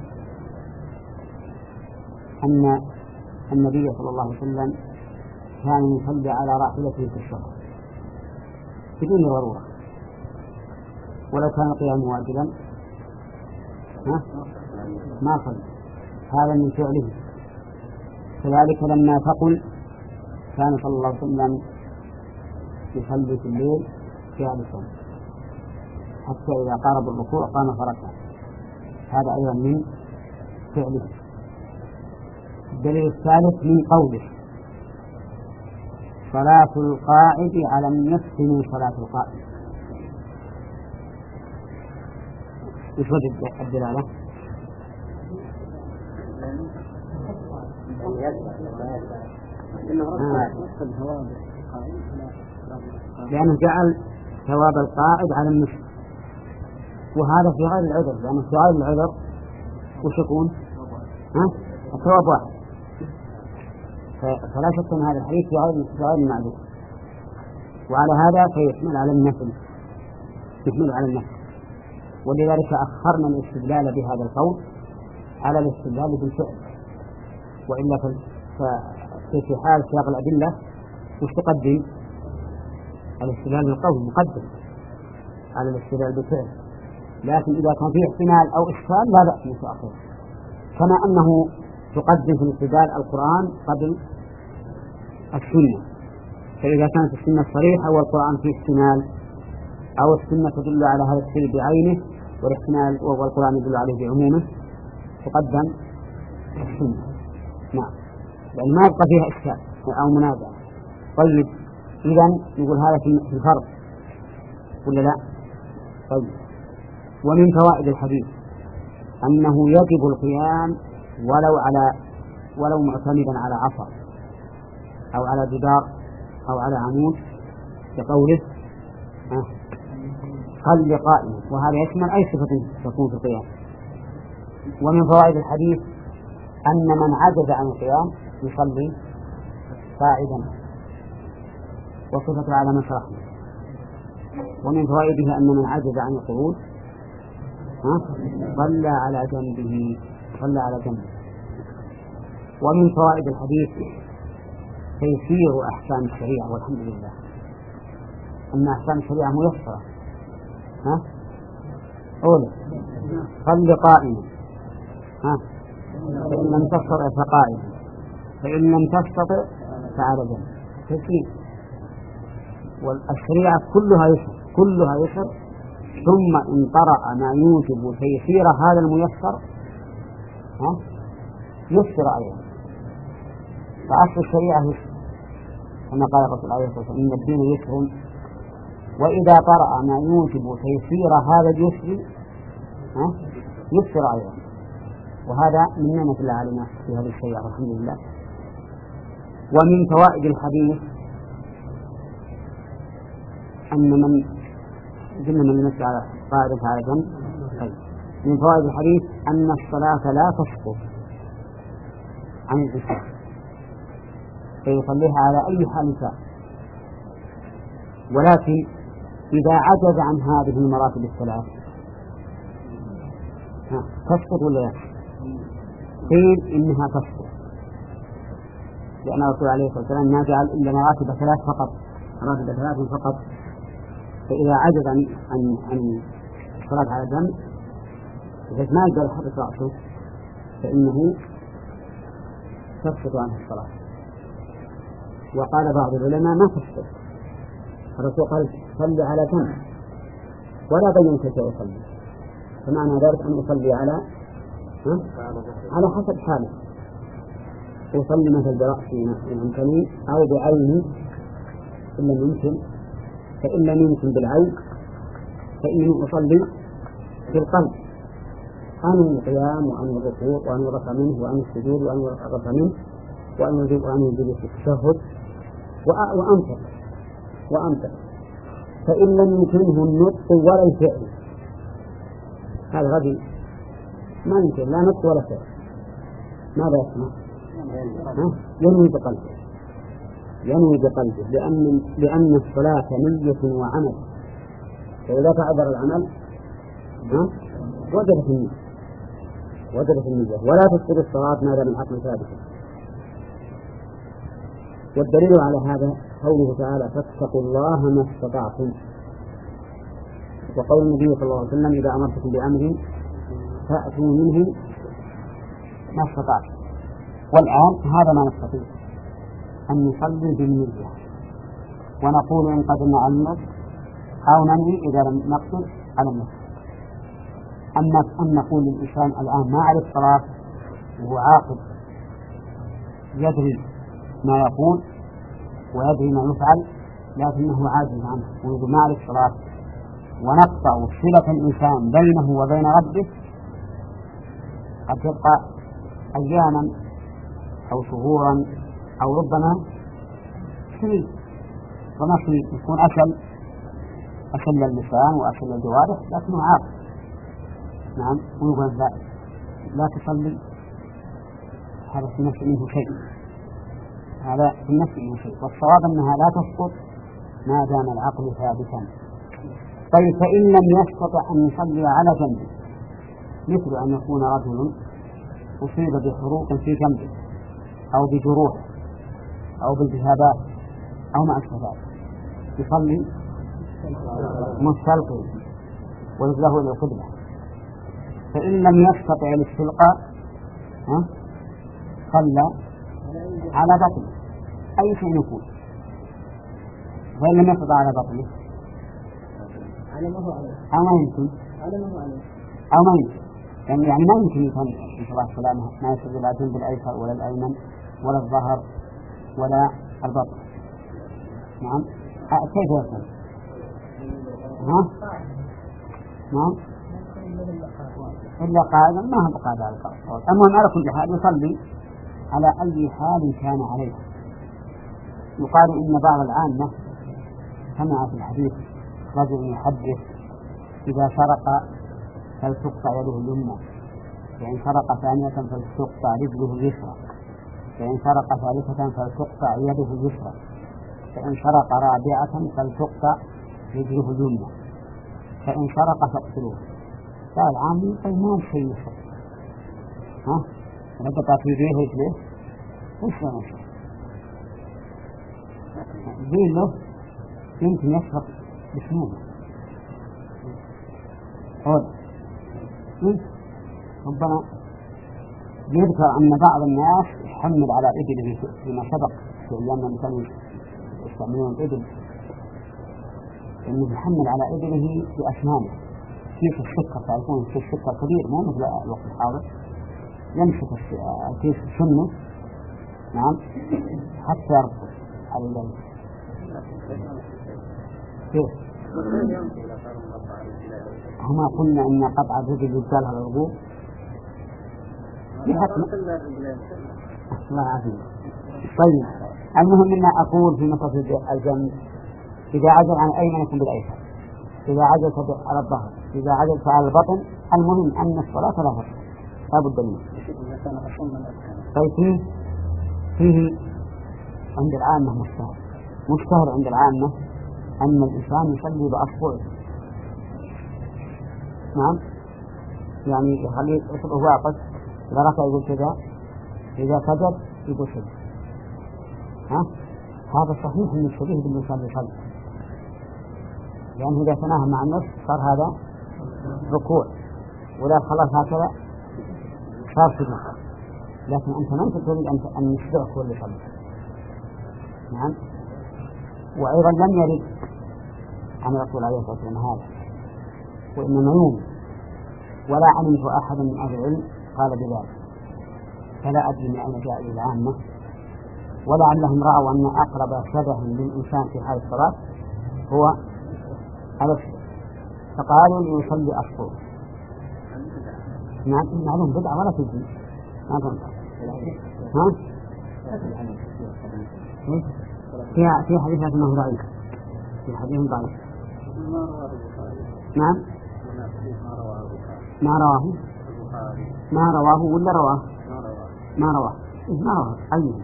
أن النبي صلى الله عليه وسلم كان يصلي على راحلته في الشهر بدون ضرورة، ولو كان القيام واجبا ما صلى، هذا من فعله. كذلك لما ثقل كان صلى الله عليه وسلم يصلي في الليل جالسا حتى إذا قارب الركوع قام فركع، هذا أيضا من فعله. الدليل الثالث من قوله صلاة القاعد على النصف من صلاة القائم. ايش وجه الدلالة؟ لأنه جعل ثواب القاعد على النصف، وهذا في غير العذر، لأنه في غير العذر وش يكون؟ ها؟ الثواب واحد. فلا شك أن هذا الحديث في غير المعذور، وعلى هذا فيحمل على النفل، يحمل على النفل. ولذلك أخرنا الاستدلال بهذا القول على الاستدلال بالفعل، وإلا في حال سياق الأدلة وش تقدم؟ الاستدلال بالقول مقدم على الاستدلال بالفعل، لكن إذا كان فيه احتمال أو إشكال لا بأس من تأخير، كما أنه تقدم في الاستدلال القرآن قبل السنة. فإذا كانت السنة صريحة والقرآن فيه احتمال، أو السنة تدل على هذا الشيء بعينه والاحتمال والقرآن يدل عليه بعمومه، تقدم السنة. نعم، لأن ما يبقى فيها إشكال أو منازع. طيب، إذن نقول هذا في الفرض ولا لا؟ طيب، ومن فوائد الحديث أنه يجب القيام ولو على ولو معتمدا على عصا أو على جدار أو على عمود، كقوله صل قائما، وهذا يشمل أي صفة تكون في القيام. ومن فوائد الحديث أن من عجز عن القيام يصلي قاعدا، وصفة على مشرحه. ومن فوائده أن من عجز عن القعود صلى على جنبه، صلى على جنبه. ومن فوائد الحديث تيسير أحكام الشريعة، والحمد لله أن أحكام الشريعة ميسرة. ها أولا صل قائما، ها فإن لم تستطع فقائما، فإن لم تستطع فعلى جنب. تيسير، والشريعة كلها يسر، كلها يسر. ثم إن طرأ ما يوجب تيسير هذا الميسر ها يسر أيضا. فأصل الشريعة يسر، كما قال الرسول عليه الصلاة والسلام إن الدين يسر، وإذا طرأ ما يوجب تيسير هذا اليسر ها يسر أيضا. وهذا من نعمة الله علينا في هذه الشريعة، الحمد لله. ومن فوائد الحديث أن من قلنا من يمشي على قاعدة على جنب. طيب، من فوائد الحديث أن الصلاة لا تسقط عن الإنسان، فيصليها على أي حال كان، ولكن إذا عجز عن هذه المراتب الثلاث تسقط ولا لا؟ قيل إنها تسقط، لأن الرسول عليه الصلاة والسلام ما جعل إلا مراتب ثلاث فقط، مراتب ثلاث فقط. فإذا عجز عن عن عن الصلاة على جنب بحيث ما يقدر يحرك رأسه فإنه تسقط عنه الصلاة. وقال بعض العلماء ما تسقط، الرسول قال صلي على جنب ولا بين كيف يصلي، فمعنى ذلك أن يصلي على ها؟ على حسب حاله، يصلي مثل برأسه إن أمكن أو بعينه إن لم يمكن، فإن لم يمكن بالعين فإنه يصلي بالقلب عن القيام وعن الركوع وعن الرفع منه وعن السجود وعن الرفع منه وعن الجلوس في التشهد وأنفق وأنفق فإن لم يمكنه النطق ولا الفعل هذا غبي، ما يمكن لا نطق ولا فعل، ماذا يسمع؟ ينوي بقلبه، ينوي بقلبه، لأن لأن الصلاة نية وعمل، فإذا تعذر العمل وجبت النية وجبت النية ولا تفسد الصلاة ما دام العقل ثابتا. والدليل على هذا قوله تعالى فاتقوا الله ما استطعتم، وقول النبي صلى الله عليه وسلم إذا أمرتكم بأمر فأتوا منه ما استطعتم. والآن هذا ما نستطيع أن نصلي بالنية ونقول إن قدرنا على النص أو ننوي إذا لم نقدر على النص. أما أن نقول للإنسان الآن ما عليه الصلاة وهو عاقل يدري ما يقول ويدري ما يفعل لكنه عاجز عنه ويقول ما عليه الصلاة، ونقطع صلة الإنسان بينه وبين ربه قد تبقى أياما أو شهورا أو ربما سنين، ومشي يكون أشل أشل اللسان وأشل الجوارح لكنه عاقل. نعم، ويقول لا, لا تصلي، هذا في نفس منه شيء، هذا في نفس منه شيء، والصواب أنها لا تسقط ما دام العقل ثابتا. طيب فإن لم يستطع أن يصلي على جنبه، مثل أن يكون رجل أصيب بحروق في جنبه أو بجروح أو بالتهابات أو ما أشبه ذلك، يصلي مستلقي ورجله إلى القبلة. فإن لم يستطع الاستلقاء صلى على بطنه أي شيء يكون، وإن لم يستطع على بطنه أو ما يمكن أو ما يمكن يعني, يعني ما يمكن يفهم إن شاء الله السلامة ما يستطيع لا الجنب الأيسر ولا الأيمن ولا الظهر ولا البطن. نعم، كيف يفهم؟ ها؟ نعم، إلا قاعدا ما هو قاعدة على القول. المهم على كل حال يصلي على أي حال كان عليه. يقال إن بعض العامة سمع في الحديث رجل يحدث إذا سرق فلتقطع يده اليمنى، فإن سرق ثانية فلتقطع رجله اليسرى، فإن سرق ثالثة فلتقطع يده اليسرى، فإن سرق رابعة فلتقطع رجله اليمنى، فإن سرق فاقتلوه. قال عامي طيب ما شيء يسرق، ها ربطت في يديه رجله وش ما شيء زين له يمكن يسرق بسنونه هذا. ربما يذكر أن بعض الناس يحمل على إبله فيما سبق في أيام كانوا يستعملون الإبل، إنه يحمل على إبله بأسنانه كيس السكر، تعرفون كيس السكر كبير مو مثل الوقت الحاضر، يمسك الكيس سنه نعم حتى يربط على الليل. كيف؟ هما قلنا إن قطع الرجل يبتالها الرجوع الله عافية. طيب المهم أن أقول في نقطة الجنب إذا عجل عن أيمنكم بالأيسر، إذا عجلت على الظهر، إذا عجلت على البطن، المهم أن الصلاة لا تفعل لا بد منه. طيب فيه فيه عند العامة مشتهر مشتهر عند العامة أن الإنسان يصلي بأصبعه. نعم، يعني يخلي أصبعه واقف، إذا رفع يقول كذا، إذا سجد يقول كذا. ها هذا صحيح من الشبيه بالإنسان يصلي، لأنه إذا تناهى مع النص صار هذا ركوع، ولا خلاص هكذا صار سجود. لكن أنت ما تريد أن يشبعك واللي يصلي. نعم، وأيضا لم يرد عن الرسول عليه الصلاة والسلام هذا، وإنما يوم ولا علمت أحدا من أهل العلم قال بذلك، فلا أدري من أين جاء العامة، ولعلهم رأوا أن أقرب شبه للإنسان في حال الصلاة هو الأصبع، فقالوا ليصلي أصبعه. نعم، معلوم بدعة ولا تجي ما تنفع. ها؟ في في حديث أنه ضعيف، في حديث ضعيف نعم ما رواه ما رواه ولا رواه ما رواه ما رواه أي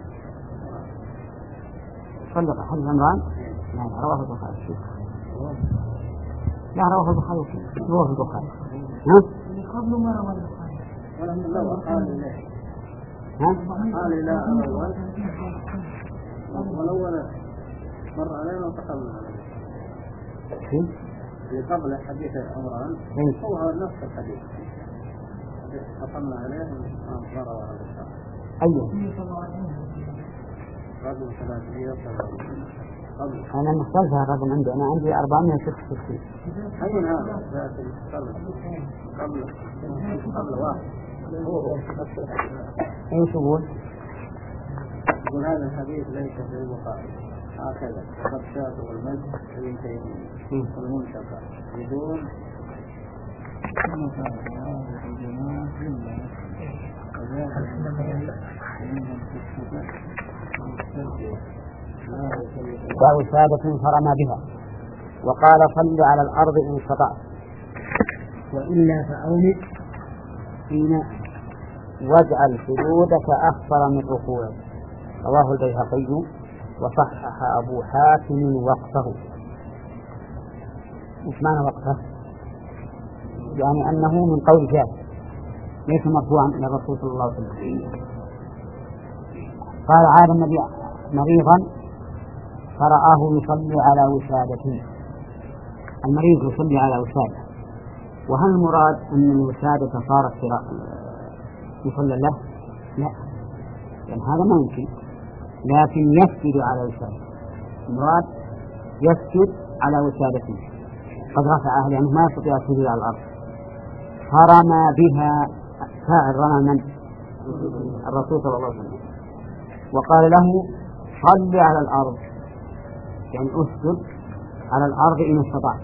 صدق حديث عمران لا رواه البخاري لا رواه البخاري رواه البخاري ها قبل ما رواه البخاري ولم قال له ها قال لا أول والأول مر علينا وتقبل علينا اللي قبل حديث عمران هو نفس الحديث تقبلنا عليه ما رواه البخاري أيه رقم ثلاثمائة وسبعين قبل أنا مختلفة الرقم عندي أنا عندي أربعمائة وستة وستين أين هذا؟ قبل قبل قبل واحد إيش يقول؟ يقول هذا الحديث ليس في البخاري هكذا قد شاء والمجد بنتين والمنتقى بدون ووسادة فرمى بها وقال صل على الأرض إن استطعت وإلا فأومئ فينا واجعل سجودك أخطر من ركوعك. رواه البيهقي وصحح أبو حاتم وقته. إيش معنى وقته؟ يعني أنه من قول جابر ليس مرفوعا إلى الرسول صلى الله عليه وسلم. قال عاد النبي مريضا فرآه يصلي على وسادة. المريض يصلي على وسادة، وهل المراد أن الوسادة صارت يصلى له؟ لا، لأن هذا ما يمكن، لكن يسجد على وسادة. المراد يسجد على وسادته قد رفعها لأنه ما يستطيع السجود على الأرض. فرمى بها فاعل رمى من؟ الرسول صلى الله عليه وسلم، وقال له صل على الأرض يعني أسجد على الأرض إن استطعت،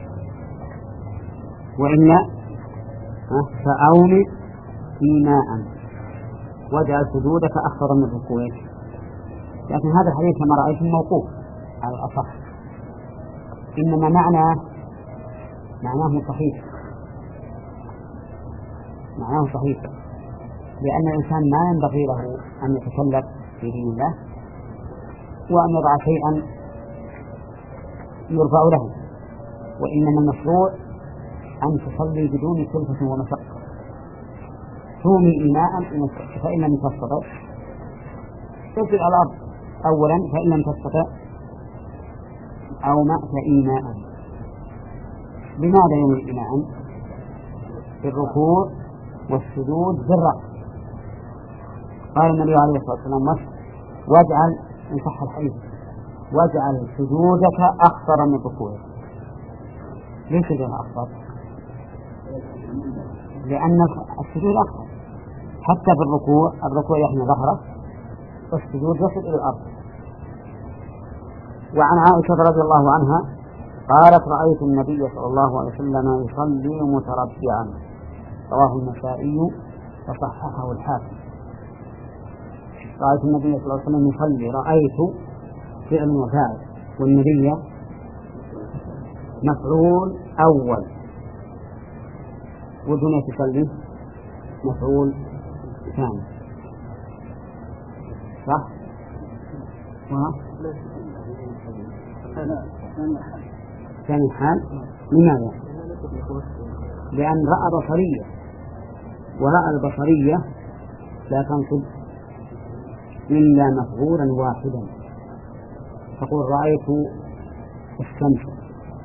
وإلا فأومئ في ماء واجعل سجودك أخطر من ركوعك. لكن هذا الحديث كما رأيتم موقوف على الأصح، إنما معناه معناه صحيح معناه صحيح لأن الإنسان ما ينبغي له أن يتكلف في دين الله وأن يضع شيئا يرفع له، وإنما المشروع أن تصلي بدون كلفة ومشقة. صومي إيماء فإن لم تستطع تسجد على الأرض أولا، فإن لم تستطع أو مأت إيماء. لماذا يوم إيماء؟ بالركوع والسجود بالرأس. قال النبي عليه الصلاة والسلام واجعل إن صح الحديث واجعل سجودك أخطر من ركوعك. ليش سجودها أخطر؟ لأن السجود أخطر، حتى بالركوع الركوع يحمي ظهره والسجود يصل إلى الأرض. وعن عائشة رضي الله عنها قالت رأيت النبي صلى الله عليه وسلم يصلي متربعا. رواه النسائي وصححه الحاكم. رأيت النبي صلى الله عليه وسلم يصلي، رأيت فعل وفاعل، والنبي مفعول أول، والدنيا تصلي مفعول ثاني، صح؟ ثاني حال. لماذا؟ لأن رأى بصرية، ورأى البصرية لا تنصب إلا مفعولا واحدا. تقول رأيت الشمس،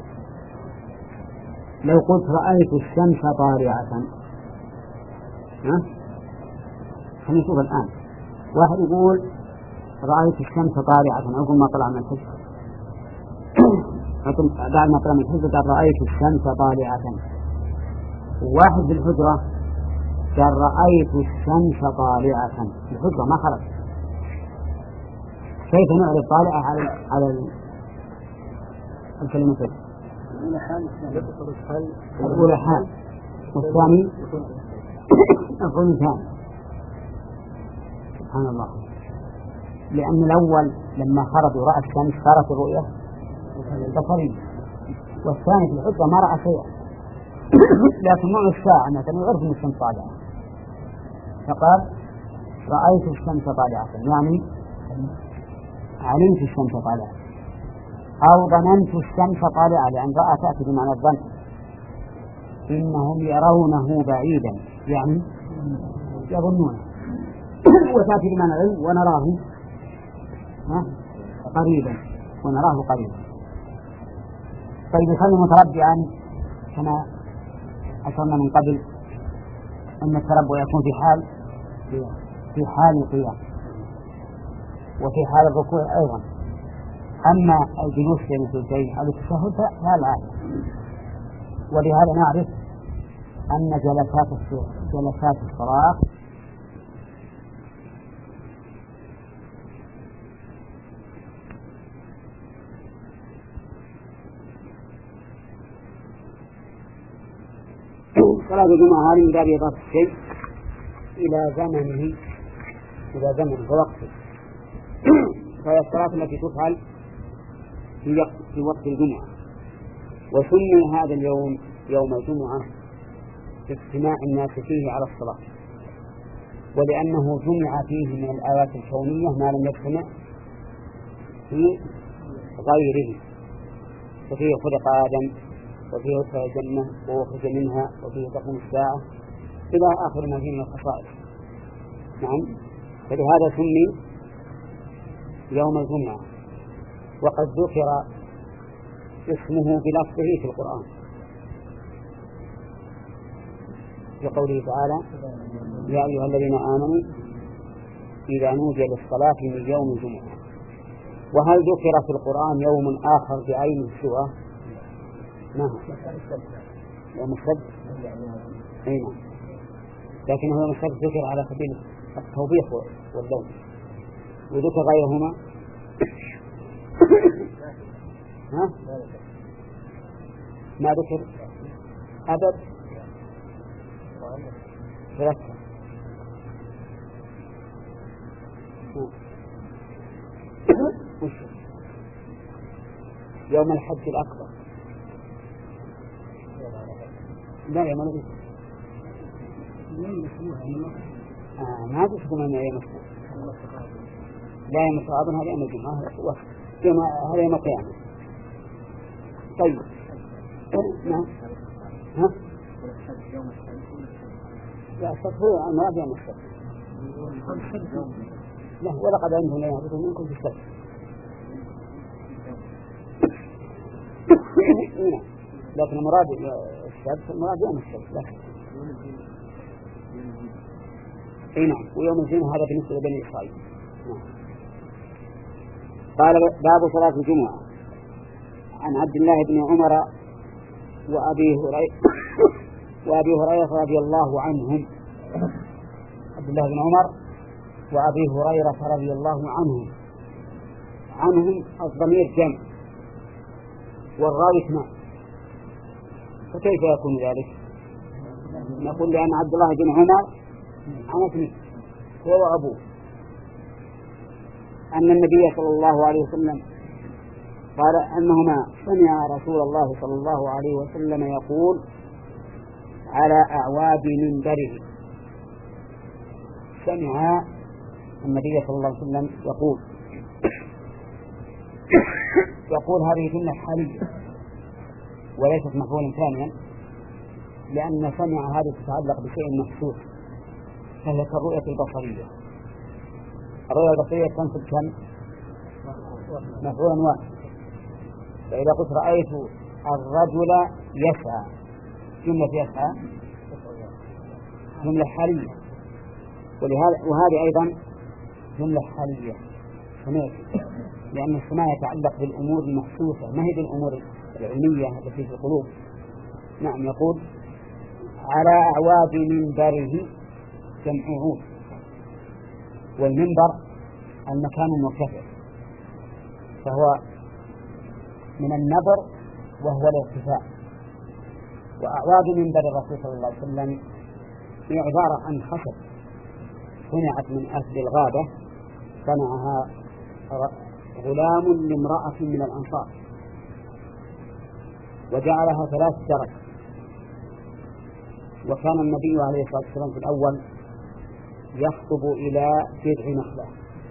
لو قلت رأيت الشمس طالعة، ها؟ خلينا نشوف الآن. واحد يقول رأيت الشمس طالعة، أقول ما طلع من الحجر، بعد ما طلع من الحجر قال رأيت الشمس طالعة. واحد بالحجرة قال رأيت الشمس طالعة، الحجرة ما خرج. كيف نعرف طالعة على على الكلمتين؟ الأولى حال والثاني الظن ثاني. سبحان الله، لأن الأول لما خرج ورأى الشمس صارت الرؤية بصرية، والثاني في الحجة ما رأى شيئا لكن نوع الساعة مثلا يعرف أن الشمس طالعة فقال رأيت الشمس طالعة يعني علمت الشمس طالعة أو ظننت الشمس طالعة لأن رأى تأتي بمعنى الظن إنهم يرونه بعيدا يعني يظنون وتأتي بمعنى العلم ونراه قريبا ونراه قريبا. طيب يخلي متربعا كما أشرنا من قبل أن التربع يكون في حال في حال القيام وفي حال الركوع أيضا. أما الجلوس بين السجدين أو التشهد فلا عادة. ولهذا نعرف أن جلسات جلسات الصلاة صلاة الجمعة هذه من باب إضافة الشيء إلى زمنه إلى زمنه ووقته. فهي الصلاة التي تفعل في وقت الجمعة. وسمي هذا اليوم يوم الجمعة باجتماع الناس فيه على الصلاة ولأنه جمع فيه من الآيات الكونية ما لم يجتمع في غيره. ففيه خلق آدم وفيه أدخل الجنة وأخرج منها وفيه تقوم الساعة إلى آخر ما فيه من الخصائص. نعم. فلهذا سمي يوم الجمعة وقد ذكر اسمه بلفظه في القرآن في قوله تعالى يا أيها الذين آمنوا إذا نودي للصلاة من يوم الجمعة. وهل ذكر في القرآن يوم آخر بعين سوى ما هو يوم السبت؟ أي نعم. لكنه يوم السبت ذكر على سبيل التوبيخ واللوم وذكر غيرهما ها؟ ما ذكر أبد ثلاثة يوم الحج الأكبر لا يوم الحج آه ما تذكر من يوم الحج لا يوم الصعاب هذا يوم الجمعة هذا يوم القيامة. طيب نعم ها لا السبت هو المراد يوم السبت لا ولقد علمتم لا يهبطون منكم في السبت. لكن المراد السبت المراد يوم السبت لكن اي نعم. ويوم الجمعة هذا بالنسبة لبني إسرائيل. قال باب صلاة الجمعة. عن عبد الله بن عمر وأبي هريرة وأبي هريرة رضي الله عنهم. عبد الله بن عمر وأبي هريرة رضي الله عنهم. عنهم الضمير جمع والراوي اثنان فكيف يكون ذلك؟ نقول لأن عبد الله بن عمر عن اثنين هو وأبوه أن النبي صلى الله عليه وسلم قال أنهما سمع رسول الله صلى الله عليه وسلم يقول على أعواد منبره. سمع النبي صلى الله عليه وسلم يقول يقول هذه جملة حالية وليست مفعولا ثانيا لأن سمع هذه تتعلق بشيء محسوس فهي كالرؤية البصرية. الرؤية البصرية تنصب كم؟ مفعولا واحد. فإذا قلت رأيت الرجل يسعى جملة يسعى جملة حالية ولهذا وهذه أيضا جملة حالية سمعت لأن السماع يتعلق بالأمور المحسوسة ما هي بالأمور العلمية التي في القلوب. نعم. يقول على أعواد منبره جمع عود والمنبر المكان المرتفع فهو من النبر وهو الارتفاع. وأعواد منبر الرسول صلى الله عليه وسلم هي عبارة عن خشب صنعت من أسد الغابة صنعها غلام لامرأة من الأنصار وجعلها ثلاث درج. وكان النبي عليه الصلاة والسلام في الأول يخطب إلى جذع نخلة،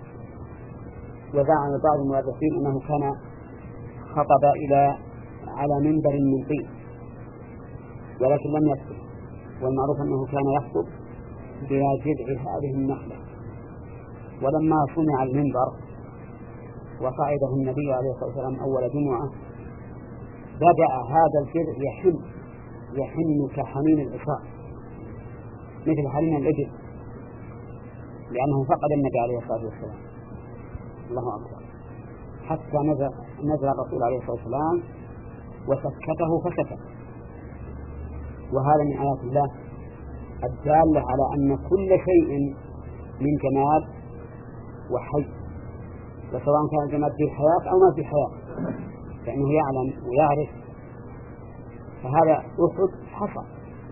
وزعم بعض المؤرخين أنه كان خطب إلى على منبر من طين، ولكن لم يكتب، والمعروف أنه كان يخطب إلى جذع هذه النخلة. ولما صنع المنبر وصعده النبي عليه الصلاة والسلام أول جمعة بدأ هذا الجذع يحن يحن كحنين العصا مثل حنين الإبل، لأنه فقد النبي عليه الصلاة والسلام. الله أكبر. حتى نزل نزل الرسول عليه الصلاة والسلام وسكته فسكت. وهذا من آيات الله الدالة على أن كل شيء من جماد وحي، وسواء كان الجماد في الحياة أو ما في الحياة، فإنه يعلم ويعرف. فهذا أحد حصى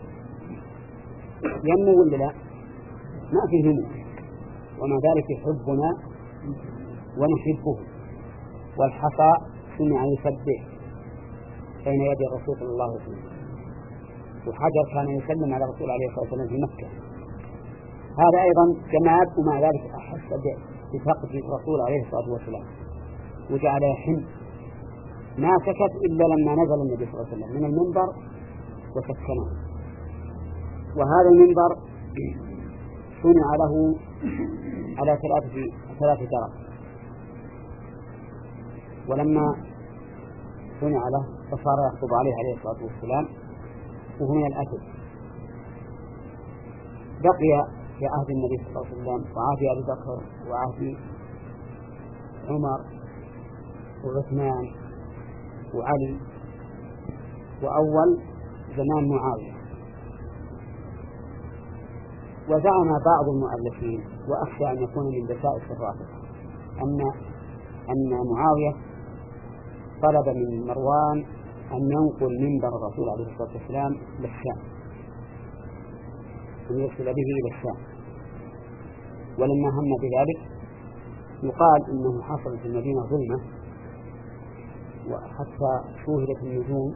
ينمو ولا لا؟ ما فيه نمو، وما ذلك يحبنا ونحبه. والحصى سمع يسبح بين يدي الرسول صلى الله عليه وسلم، وحجر كان يسلم على الرسول عليه الصلاة والسلام في مكة. هذا أيضا جماد، ومع ذلك أحس بفقد الرسول عليه الصلاة والسلام وجعل يحن. ما سكت إلا لما نزل النبي صلى الله عليه وسلم من المنبر وسكنه. وهذا المنبر صنع له على ثلاثة ثلاث درج، ولما صنع له فصار يخطب عليه عليه الصلاة والسلام وهو من الأسد. بقي في عهد النبي صلى الله عليه وسلم وعهد أبي بكر وعهد عمر وعثمان وعلي وأول زمان معاوية. وزعم بعض المؤلفين وأخشى أن يكون من دسائس الرافضة أن أن معاوية طلب من مروان أن ينقل منبر الرسول عليه الصلاة والسلام للشام، أن يرسل به إلى الشام. ولما هم بذلك يقال إنه حصل في المدينة ظلمة وحتى شوهدت النجوم،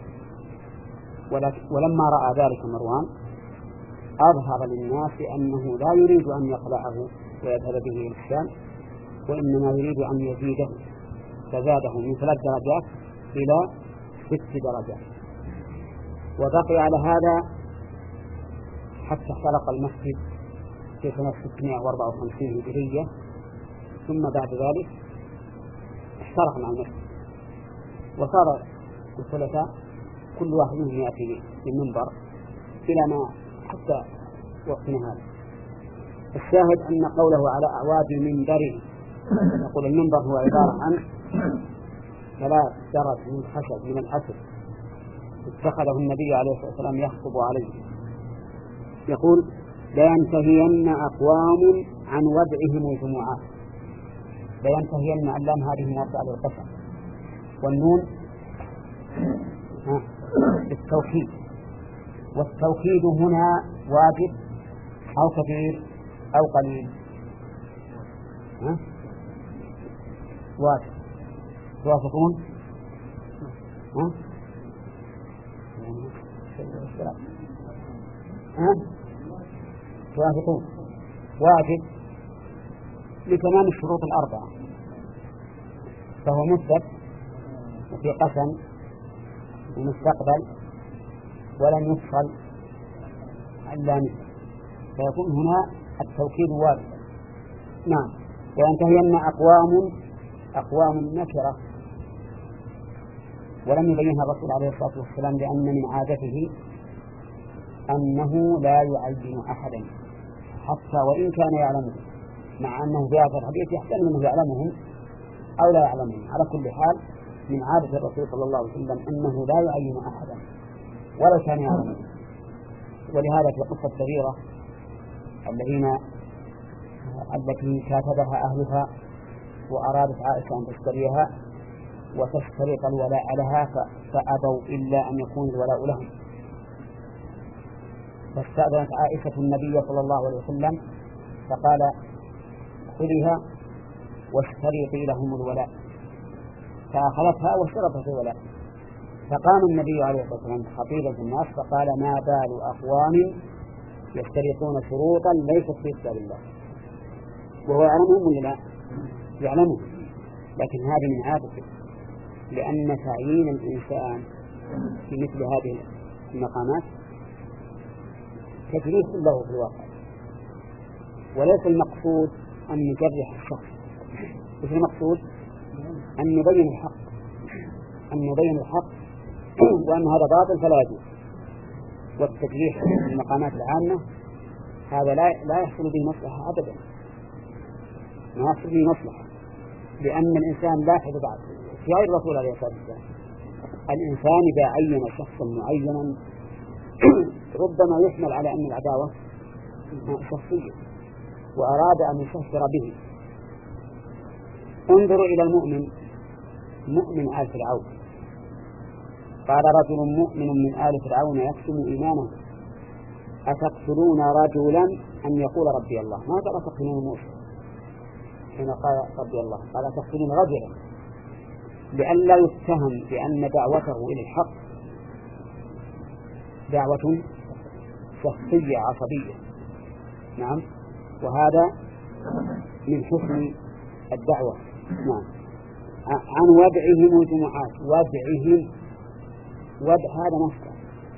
ولما رأى ذلك مروان أظهر للناس أنه لا يريد أن يقلعه ويذهب به إلى الشام، وإنما يريد أن يزيده، فزاده من ثلاث درجات إلى ست درجات. وبقي على هذا حتى احترق المسجد في سنة ستمائة وأربعة وخمسين هجرية، ثم بعد ذلك احترق مع المسجد، وصار الخلفاء كل واحد منهم يأتي بالمنبر إلى ما حتى وقتنا هذا. الشاهد أن قوله على أعواد منبره، يقول المنبر هو عبارة عن ثلاث درج من خشب من الأسد اتخذه النبي عليه الصلاة والسلام يخطب عليه. يقول لينتهين أقوام عن وضعهم الجمعات. لينتهين اللام هذه الناس على القسم، والنون بالتوكيد، والتوكيد هنا واجب أو كثير أو قليل؟ ها؟ واجب. توافقون؟ ها؟ ها؟ توافقون؟ واجب لتمام الشروط الأربعة، فهو مثبت وفي قسم ومستقبل ولن يفصل اللام، فيكون هنا التوكيد واجب. نعم. وينتهين أقوام أقوام نكرة، ولم يبينها الرسول عليه الصلاة والسلام لأن من عادته أنه لا يعين أحدا حتى وإن كان يعلمه، مع أنه في هذا الحديث يحتمل أنه يعلمهم أو لا يعلمهم. على كل حال من عادة الرسول صلى الله عليه وسلم أنه لا يعين أحدا ولا كان يعلمه. ولهذا في قصة صغيرة الذين التي كاتبها أهلها وأرادت عائشة أن تشتريها وتشترط الولاء لها فأبوا إلا أن يكون الولاء لهم، فاستأذنت عائشة النبي صلى الله عليه وسلم فقال خذيها واشترطي لهم الولاء، فأخذتها واشترطت الولاء، فقام النبي عليه الصلاة والسلام خطيبا في الناس فقال: ما بال أقوام يشترطون شروطا ليست في كتاب الله. وهو يعلمهم ولا لا؟ يعلمهم، لكن هذه من عادته، لأن تعيين الإنسان في مثل هذه المقامات تجريح له في الواقع، وليس المقصود أن نجرح الشخص، بس المقصود أن نبين الحق، أن نبين الحق وأن هذا باطل فلا يجوز. والتجريح في المقامات العامة هذا لا لا يحصل به مصلحة أبدا، ما يحصل به مصلحة، لأن الإنسان لاحظ بعد في غير الرسول عليه الصلاة والسلام، الإنسان إذا عين شخصا معينا ربما يحمل على أن العداوة شخصية وأراد أن يشهر به. انظروا إلى المؤمن، مؤمن آل فرعون، قال: رجل مؤمن من آل فرعون يكتم إيمانه أتقتلون رجلا أن يقول ربي الله. ما قال تقتلون موسى حين قال ربي الله، قال تقتلون رجلا، لئلا يتهم بأن دعوته إلى الحق دعوة شخصية عصبية. نعم، وهذا من حسن الدعوة. نعم. عن ودعهم الجمعات، ودعهم، ودع هذا مصدر،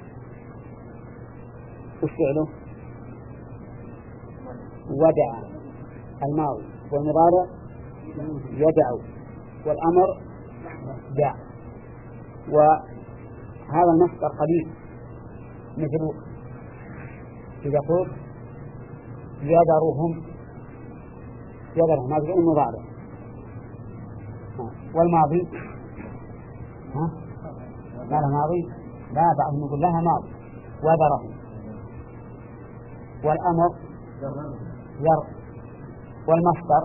وش فعله؟ ودع الماضي، والمضارع يدع، والأمر دع. وهذا المصدر قليل، مثل إذا قلت يدرهم، يدرهم هذا المضارع، والماضي ها لا لا ماضي لا، بعضهم يقول لها ماضي ودرهم، والأمر ير، والمصدر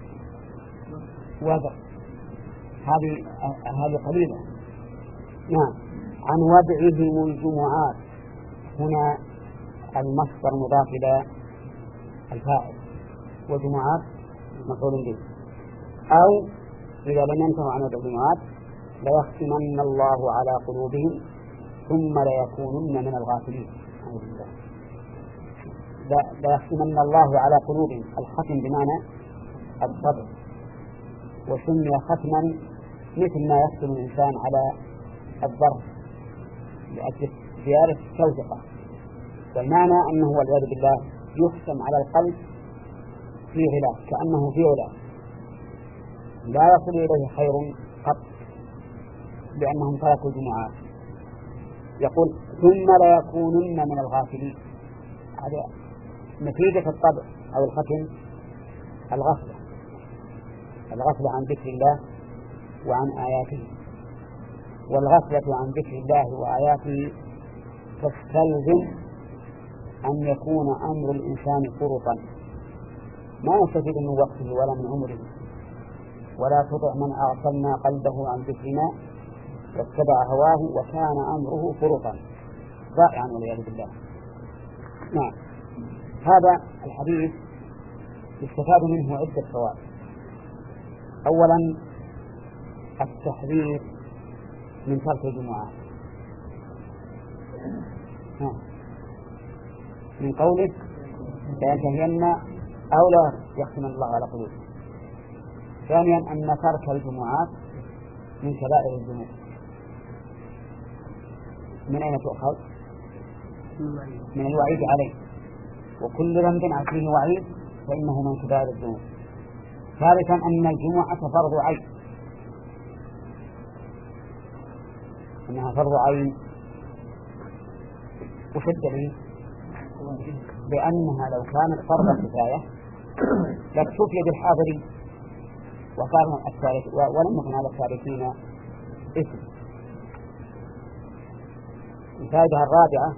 وذر. هذه هذه قليلة. نعم. عن ودعهم الجمعات، هنا المصدر مضاف إلى الفاعل، وجمعات مفعول به. أو إذا لم ينتهوا عن ودع الجمعات ليختمن الله على قلوبهم ثم ليكونن من الغافلين. ليختمن الله على قلوبهم، الختم بمعنى الطبع، وسمي ختما مثل ما يختم الإنسان على الظرف لأجل زيادة التوثقة، والمعنى أنه والعياذ بالله يختم على القلب في غلاف، كأنه في غلاف لا يصل إليه خير قط، لأنهم تركوا الجمعات. يقول ثم ليكونن من الغافلين، هذا نتيجة الطبع أو الختم الغفلة، الغفلة عن ذكر الله وعن آياته، والغفلة عن ذكر الله وآياته تستلزم أن يكون أمر الإنسان فرطا، ما يستفيد من وقته ولا من عمره. ولا تطع من أغفلنا قلبه عن ذكرنا واتبع هواه وكان أمره فرطا، ضائعا والعياذ بالله. نعم. هذا الحديث يستفاد منه عدة فوائد. أولا التحذير من ترك الجمعات من قوله لينتهين أو لا يختم الله على قلوبهم. ثانيا أن ترك الجمعات من كبائر الذنوب. من أين تؤخذ؟ من الوعيد عليه، وكل ذنب فيه وعيد فإنه من كبائر الذنوب. ثالثا أن الجمعة فرض عين، أنها فرض عين. وش الدليل؟ بأنها لو كانت فرض كفاية لاكتفي بالحاضرين وكان الثالث ولم يكن على الثالثين اسم. الفائدة الرابعة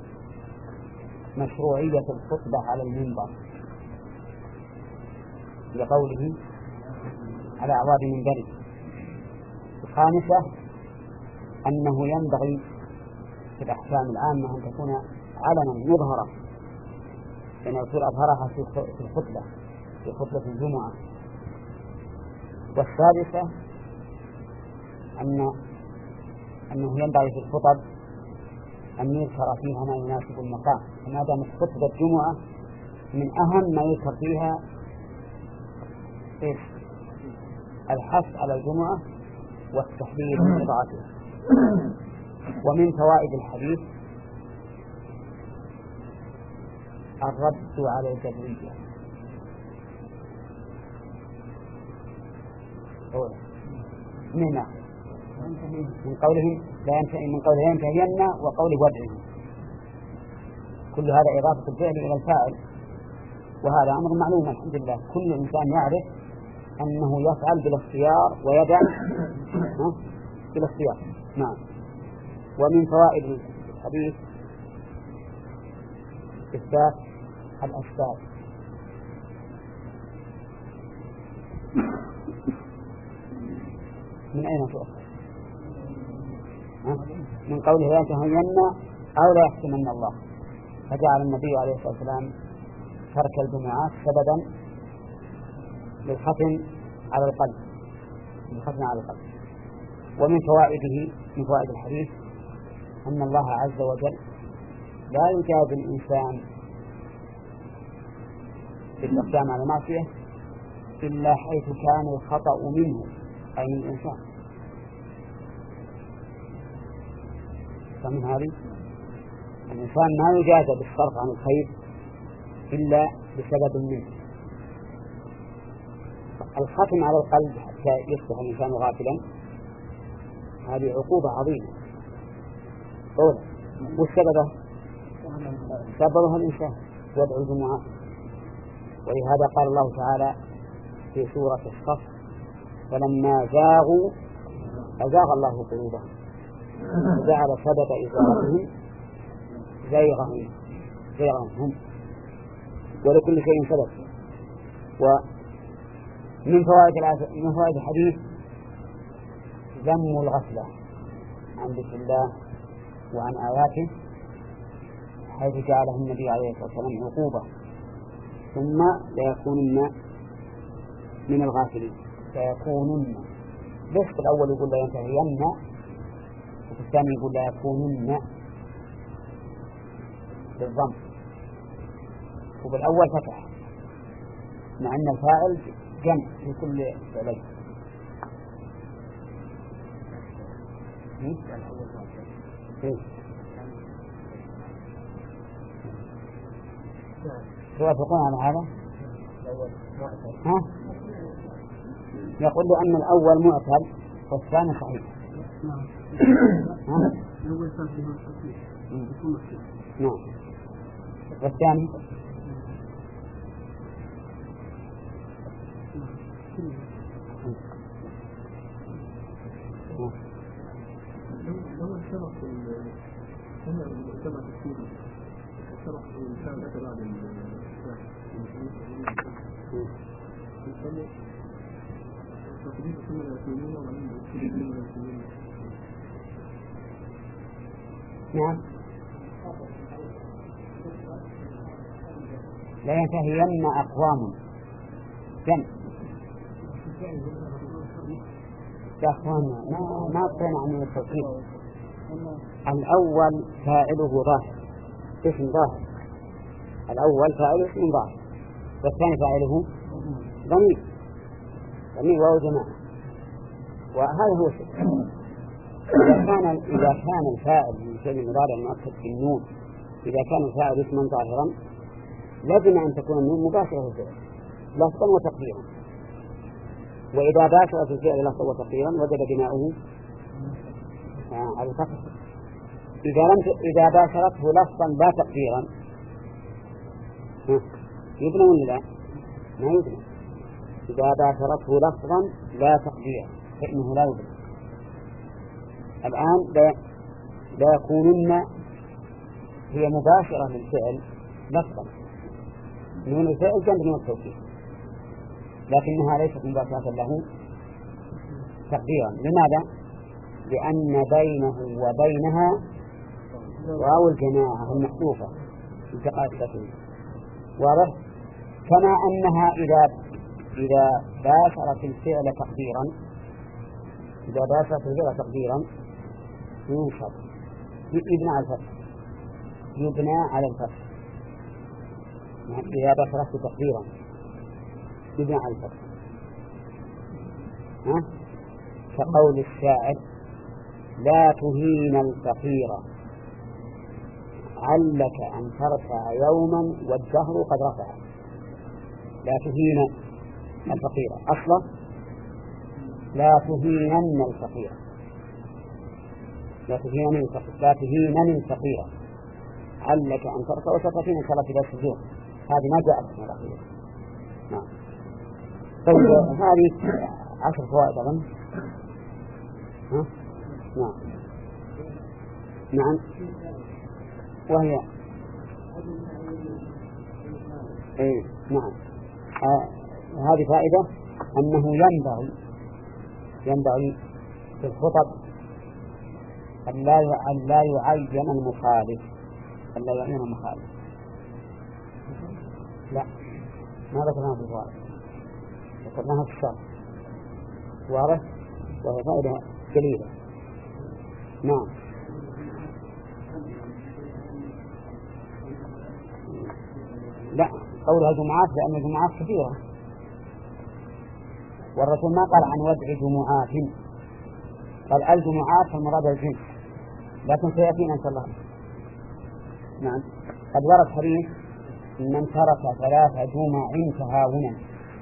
مشروعية الخطبة على المنبر لقوله على أعواد منبره. الخامسة أنه ينبغي في الأحكام العامة أن تكون علنا مظهرة، لأن الرسول أظهرها في الخطبة في خطبة الجمعة. والسادسة أن أنه ينبغي في الخطب أن يذكر فيها ما يناسب المقام، وما دامت خطبة الجمعة من أهم ما يذكر فيها إيش؟ الحث على الجمعة والتحذير من إضاعتها. ومن فوائد الحديث الرد على الجبرية. من من قولهم لا ينتهي من قوله لا ينتهين وقوله وادعه، كل هذا إضافة الفعل إلى الفاعل، وهذا أمر معلوم الحمد لله. كل إنسان يعرف أنه يفعل بالاختيار ويدع بالاختيار. نعم. ومن فوائد الحديث إثبات الأسباب. من أين تؤخذ؟ من قوله لا ينتهين أو لا يحكمن الله، فجعل النبي عليه الصلاة والسلام ترك الجمعات سببا للختم على القلب، للختم على القلب. ومن فوائده من فوائد الحديث أن الله عز وجل لا يجازي الإنسان بالإقدام على المعصية إلا حيث كان الخطأ منه أي من الإنسان. فمن هذه الإنسان ما يجازى بالصرف عن الخير إلا بسبب منه. الختم على القلب حتى يصبح الإنسان غافلا هذه عقوبة عظيمة. أولا والسبب سببها الإنسان يدعو الجمعة، ولهذا قال الله تعالى في سورة الصف فلما زاغوا أزاغ الله قلوبهم وجعل سبب إزاغتهم زيغهم زيغهم هم، ولكل شيء سبب. ومن فوائد من فوائد الحديث ذم الغفلة عن ذكر الله وعن آياته، حيث جعله النبي عليه الصلاة والسلام عقوبة. ثم ليكونن من الغافلين، ليكونن بس في الأول يقول لا ينتهين، وفي الثاني يقول لا يكونن بالضم، وبالأول فتح مع أن الفاعل جمع في كل فعلين. توافقون على هذا؟ ها؟ يقول أن الأول معتل والثاني صحيح. نعم. والثاني لو اشترط السمع والمجتمع السوري اشترط المشاهدة بعد السمع تقديم السمع الأسلمين وعلم السمع الأسلمين. نعم. لا ينتهين أقوام جمع يا أخوانا ما ما قلنا عن التوحيد. الأول فاعله ظاهر اسم ظاهر، الأول فاعله اسم ظاهر، والثاني فاعله ضمير ضمير واو جماعة، وهذا هو الشيء. إذا كان إذا كان الفاعل من شيء مضارع مؤكد بالنون، إذا كان الفاعل اسما ظاهرا لازم أن تكون النون مباشرة للفعل لفظا وتقديرا، وإذا باشرت الفعل لفظا وتقديرا وجب بناؤه على الفتح. إذا لم إذا باشرته لفظا لا تقديرا يبنى ولا لا؟ ما يبنى. إذا باشرته لفظا لا تقديرا فإنه لا يبنى. الآن لا, لا يكونن هي مباشرة للفعل لفظا من الفعل جنب من التوكيد، لكنها ليست مباشرة له تقديرا. لماذا؟ لأن بينه وبينها واو الجماعة المحذوفة التقاء التكوين واضح. كما أنها إذا إذا باشرت الفعل تقديرا إذا باشرت الفعل تقديرا ينصب يبنى على الفتح يبنى على الفتح إذا بشرت تقديرا يبنى على الفتح ها؟ كقول الشاعر لا تهين الفقير علك أن ترفع يوما والدهر قد رفع. لا تهين الفقير أصلا لا تهينن الفقير لا تهينن الفقير لا تهينن الفقير علك أن ترفع وستفين إن شاء الله في ذات اليوم. هذه ما جاءت من الأخير. نعم. طيب هذه عشر فوائد أظن. ها؟ نعم نعم وهي اي نعم آه هذه فائدة أنه ينبغي ينبغي في الخطب أن لا أن لا يعين المخالف أن لا يعين المخالف. لا ما ذكرناها في الفوائد ذكرناها في الشرح واضح وهي فائدة جليلة. نعم لا قولها جمعات لأن الجمعات كثيرة والرسول ما قال عن وضع جمعات قال الجمعات فالمراد الجنس لكن سيأتينا إن شاء الله. نعم قد ورد حديث من ترك ثلاث جمع تهاونا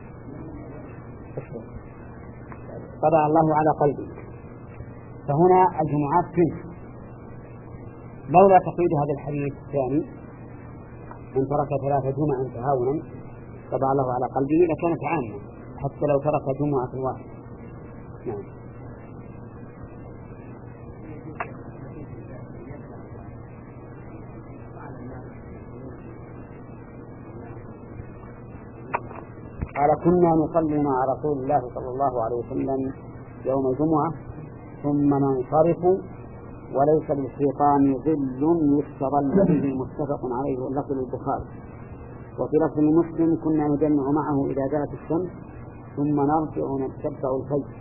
طبع الله على قلبه فهنا الجمعات جنس لولا تقييد هذا الحديث الثاني من ترك ثلاث جمع تهاونا طبع الله على قلبه لكانت عامة حتى لو ترك جمعة واحدة. نعم قال كنا نصلي مع رسول الله صلى الله عليه وسلم يوم الجمعة ثم ننصرف وليس للشيطان ظل يستظل به متفق عليه واللفظ للبخاري. وفي لفظ مسلم كنا نجمع معه إذا زالت الشمس ثم نرجع نتبع الفجر.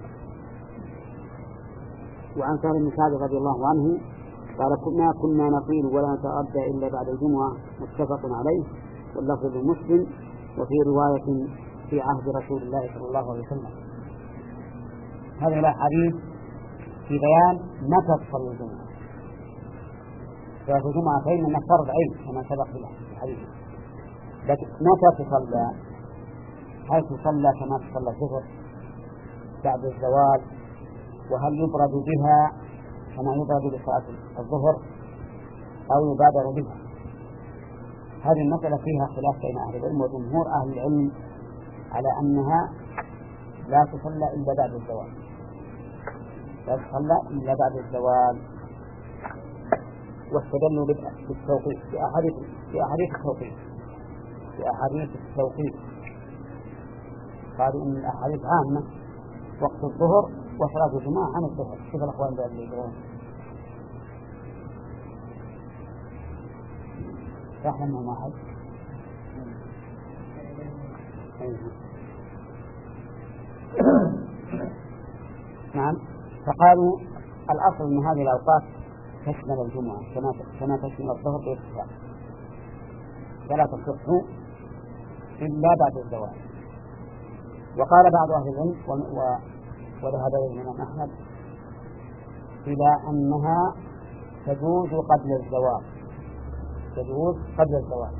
وعن سهل بن سعد رضي الله عنه قال كنا كنا نقيل ولا نتغدى إلا بعد الجمعة متفق عليه واللفظ للمسلم. وفي رواية في عهد رسول الله صلى الله عليه وسلم. هذه الأحاديث في بيان متى تصلي الجمعة. ففي الجمعة فإن أنها فرض عين كما سبق في الحديث لكن متى تصلى؟ هل تصلى كما تصلى الظهر بعد الزوال؟ وهل يبرد بها كما يبرد بصلاة الظهر أو يبادر بها؟ هذه المسألة فيها خلاف بين أهل العلم وجمهور أهل العلم على أنها لا تصلى إلا بعد الزوال لا تصلى إلا بعد الزوال. واستدلوا بالتوقيت بأحاديث بأحاديث التوقيت بأحاديث التوقيت قالوا إن الأحاديث عامة وقت الظهر وصلاة الجمعة عن الظهر. كيف الأخوان بأهل العلم يحلم من واحد نعم. فقالوا الأصل أن هذه الأوقات تشمل الجمعة كما كما تشمل الظهر باتفاق فلا تصح إلا بعد الزوال. وقال بعض أهل العلم وذهب الإمام أحمد إلى أنها تجوز قبل الزوال تجوز قبل الزوال.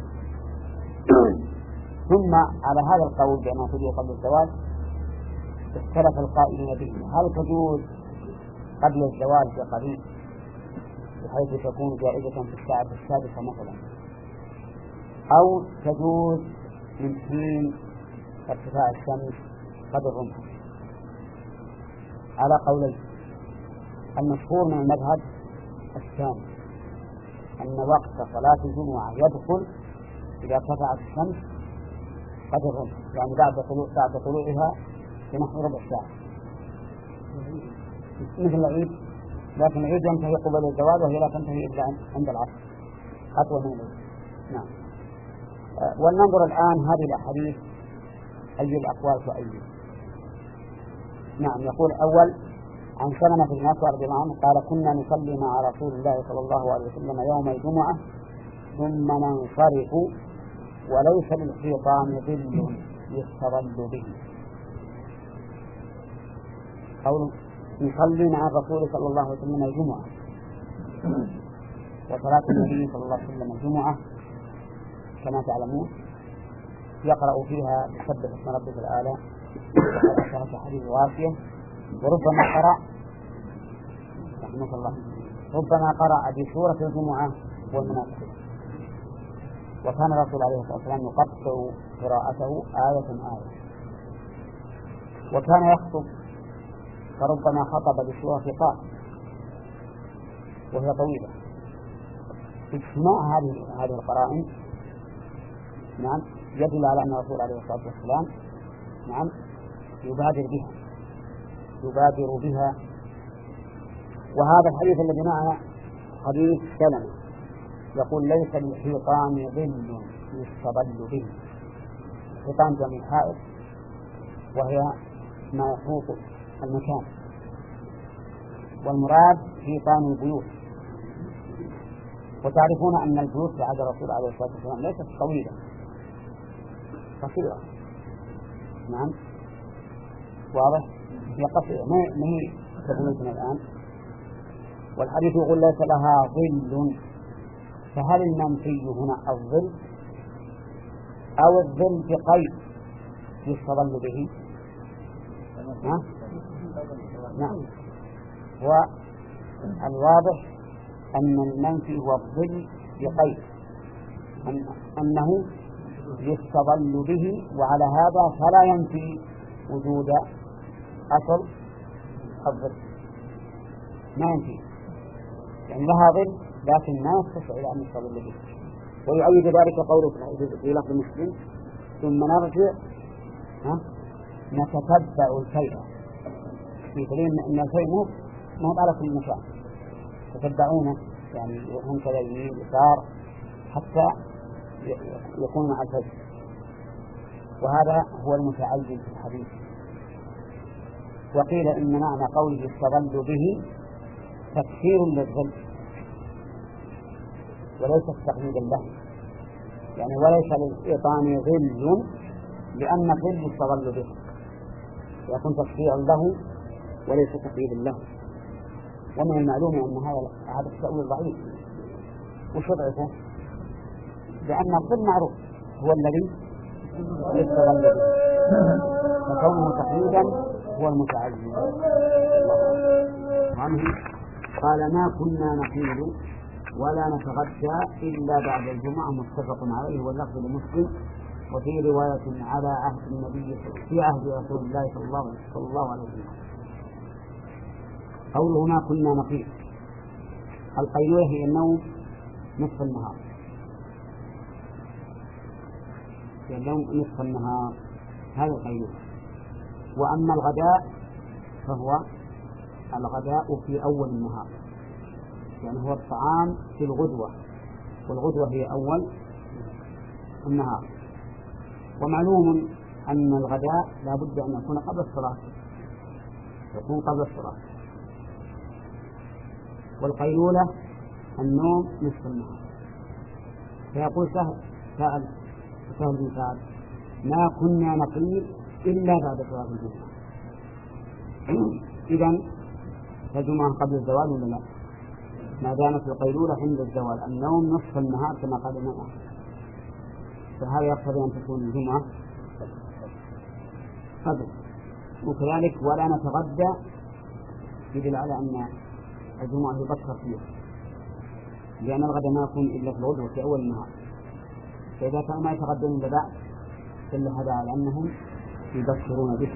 ثم على هذا القول بأنها تجوز قبل الزوال اختلف القائلين به هل تجوز قبل الزوال بقليل بحيث تكون جائزة في الساعة السادسة مثلا أو تجوز من حين ارتفاع الشمس قدر الرمح. على قولين المشهور من المذهب الثاني أن وقت صلاة الجمعة يدخل إذا ارتفعت الشمس قدر الرمح يعني بعد طلوع بعد طلوعها بنحو ربع ساعة مثل العيد لكن العيد ينتهي قبل الزوال وهي لا تنتهي إلا عند العصر أطول من العيد. نعم. أه ولننظر الآن هذه الأحاديث أي الأقوال وأي. نعم يقول أول عن سلمة بن أكوع رضي الله عنه قال كنا نصلي مع رسول الله صلى الله عليه وسلم يوم الجمعة ثم ننصرف وليس للحيطان ظل يستظل به. قول نصلي مع الرسول صلى الله عليه وسلم الجمعة، وصلاة النبي صلى الله عليه وسلم الجمعة كما تعلمون يقرأ فيها بسبح اسم ربك الأعلى وقرأ حديث غاشية، وربما قرأ رحمه الله ربما قرأ بسورة الجمعة والمنافقين. وكان الرسول عليه الصلاة والسلام يقطع قراءته آية آية، وكان يخطب فربما خطب بسورة قاف وهي طويلة. اجتماع هذه هذه القرائن نعم يدل على أن الرسول عليه الصلاة والسلام نعم يبادر بها يبادر بها وهذا الحديث الذي معنا حديث سلمة يقول ليس للحيطان ظل يستظل به. الحيطان جمع حائط وهي ما يحوط المكان، والمراد حيطان البيوت. وتعرفون أن البيوت في عهد الرسول عليه الصلاة والسلام ليست طويلة، قصيرة. نعم واضح، هي قصيرة ما هي كبيوتنا الآن. والحديث يقول ليس لها ظل، فهل المنفي هنا الظل أو الظل بقيد يستظل به؟ ها؟ نعم، والواضح أن المنفي هو الظل بقيد أن أنه يستظل به، وعلى هذا فلا ينفي وجود أصل الظل، ما ينفي يعني لها ظل لكن ما يستطيع إلى أن يستظل به. ويؤيد ذلك قوله في لفظ مسلم ثم نرجع ها نتتبع الشيء، في دليل أن الشيء مو على كل مكان، تتبعونه يعني يروحون كذا يمين يسار حتى يكون مع الفجر. وهذا هو المتعين في الحديث. وقيل إن معنى قوله يستظل به تكثير للظل وليس تقييدا له، يعني وليس للحيطان ظل لأن الظل يستظل به، يكون تكثيرا له وليس تقييدا له. ومن المعلوم أن هذا هذا التأويل ضعيف. وش ضعفه؟ لأن الظل معروف هو الذي يستظل به، فكونه تقييدا هو المتعين. عنه قال ما كنا نقيل ولا نتغدى إلا بعد الجمعة، متفق عليه واللفظ لمسلم. وفي رواية على عهد النبي في عهد رسول الله صلى الله عليه وسلم. قوله ما كنا نقيل، القيلولة هي النوم نصف النهار، هي النوم نصف النهار، هذا القيلولة. وأما الغداء فهو الغداء في أول النهار، يعني هو الطعام في الغدوة، والغدوة هي أول النهار. ومعلوم أن الغداء لا بد أن يكون قبل الصلاة، يكون قبل الصلاة. والقيلولة النوم نصف النهار. فيقول سهل سأل سهل بن سعد ما كنا نقيل إلا بعد صلاة الجمعة. إذن فالجمعة قبل الزوال ولا لا؟ ما دامت القيلولة عند الزوال، النوم نصف النهار كما قال الإمام، فهذا يقتضي أن تكون الجمعة قبل. وكذلك ولا نتغدى يدل على أن الجمعة يبكر فيها، لأن الغداء ما يكون إلا في الغدوة في أول النهار، فإذا كانوا ما يتغدون إلا بعد دل هذا على أنهم يبكرون به.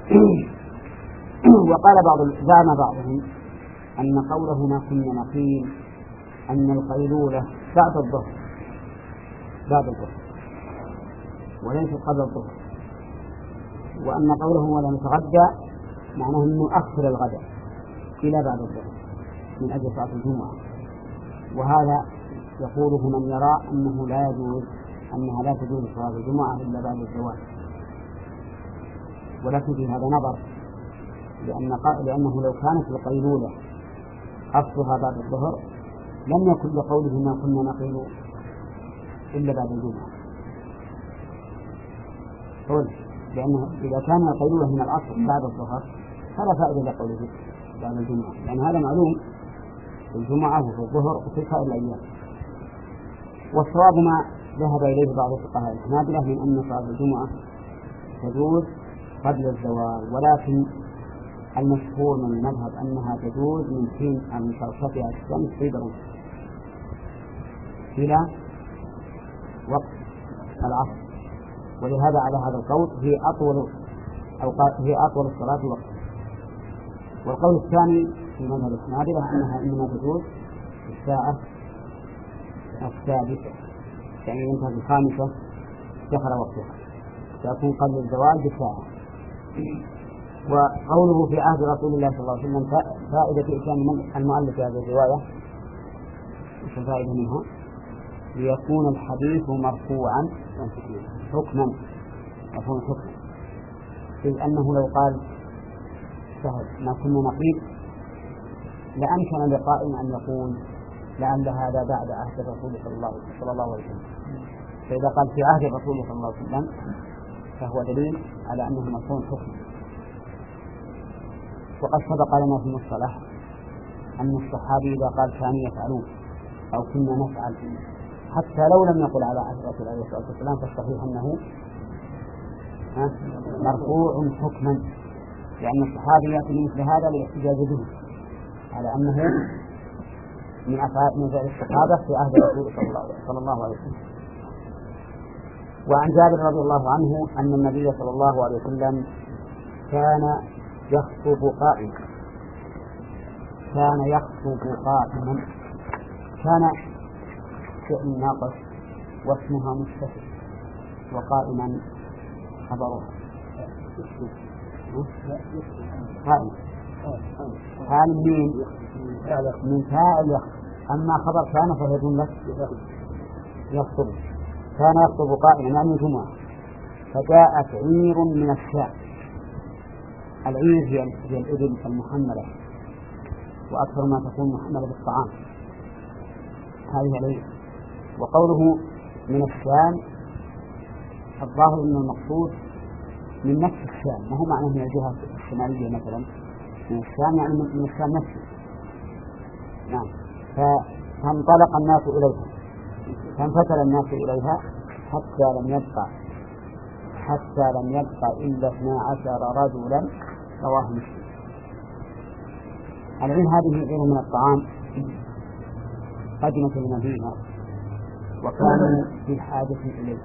وقال بعض زعم بعضهم أن قوله ما كنا نقيل أن القيلولة بعد الظهر بعد الظهر وليس قبل الظهر، وأن قوله ولا نتغدى معناه أن نؤخر الغداء إلى بعد الظهر من أجل صلاة الجمعة. وهذا يقوله من يرى أنه لا يجوز أنها لا تجوز صلاة الجمعة إلا بعد الزوال. ولكن في هذا نظر، لأن لأنه لو كانت القيلولة أصلها بعد الظهر لم يكن لقوله ما كنا نقيل إلا بعد الجمعة. قول لأنه إذا كان القيلولة من الأصل بعد الظهر فلا فائدة لقوله بعد الجمعة، لأن هذا معلوم في الجمعة وفي الظهر وفي سائر الأيام. والصواب ما ذهب إليه بعض الفقهاء الحنابلة من أن صلاة الجمعة تجوز قبل الزوال، ولكن المشهور من المذهب أنها تجوز من حين أن ترتفع الشمس في ضرورة إلى وقت العصر، ولهذا على هذا القول هي أطول أوقات هي أطول الصلاة وقتا. والقول الثاني في مذهب الحنابلة أنها إنما تجوز الساعة السادسة، يعني ينتهي الخامسة دخل وقتها، تكون قبل الزوال بساعة. وقوله في عهد رسول الله صلى الله عليه وسلم فائدة إتيان المؤلف في هذه الرواية مش فائدة منها ليكون الحديث مرفوعا حكما يكون حكما، إذ أنه لو قال سهل ما كنا نقيل لأمكن لقائل أن يقول لعل هذا بعد عهد الرسول صلى الله, صلى الله عليه وسلم. فإذا قال في عهد الرسول صلى الله عليه وسلم فهو دليل على أنه مرفوع حكما. وقد سبق لنا في المصطلح أن الصحابي إذا قال كانوا يفعلون أو كنا نفعل حتى لو لم يقل على عهد الرسول عليه الصلاة والسلام فالصحيح أنه مرفوع حكما، لأن الصحابي يأتي مثل هذا للاحتجاج به على أنه من أفعال فعل الصحابة في عهد الرسول صلى الله عليه وسلم. وعن جابر رضي الله عنه أن النبي صلى الله عليه وسلم كان يخطب قائما كان يخطب قائما كان شيء ناقص واسمها مستفل وقائما خبرها قائما حال من من فاعل يخطب، أما خبر كان فهي جملة يخطب. كان يخطب قائما يعني الجمعة، فجاءت عير من الشام. العير هي هي الإبل المحملة، وأكثر ما تكون محملة بالطعام، هذه العير. وقوله من الشام الظاهر أن المقصود من نفس الشام، ما هو معنى من الجهة الشمالية مثلا، من الشام يعني من الشام نفسه. نعم. فانطلق الناس إليها فانفتل الناس إليها حتى لم يبقى حتى لم يبقى إلا اثنا عشر رجلا، رواه مسلم. العين هذه عين من الطعام قدمت المدينة وكانوا في حاجة إليه،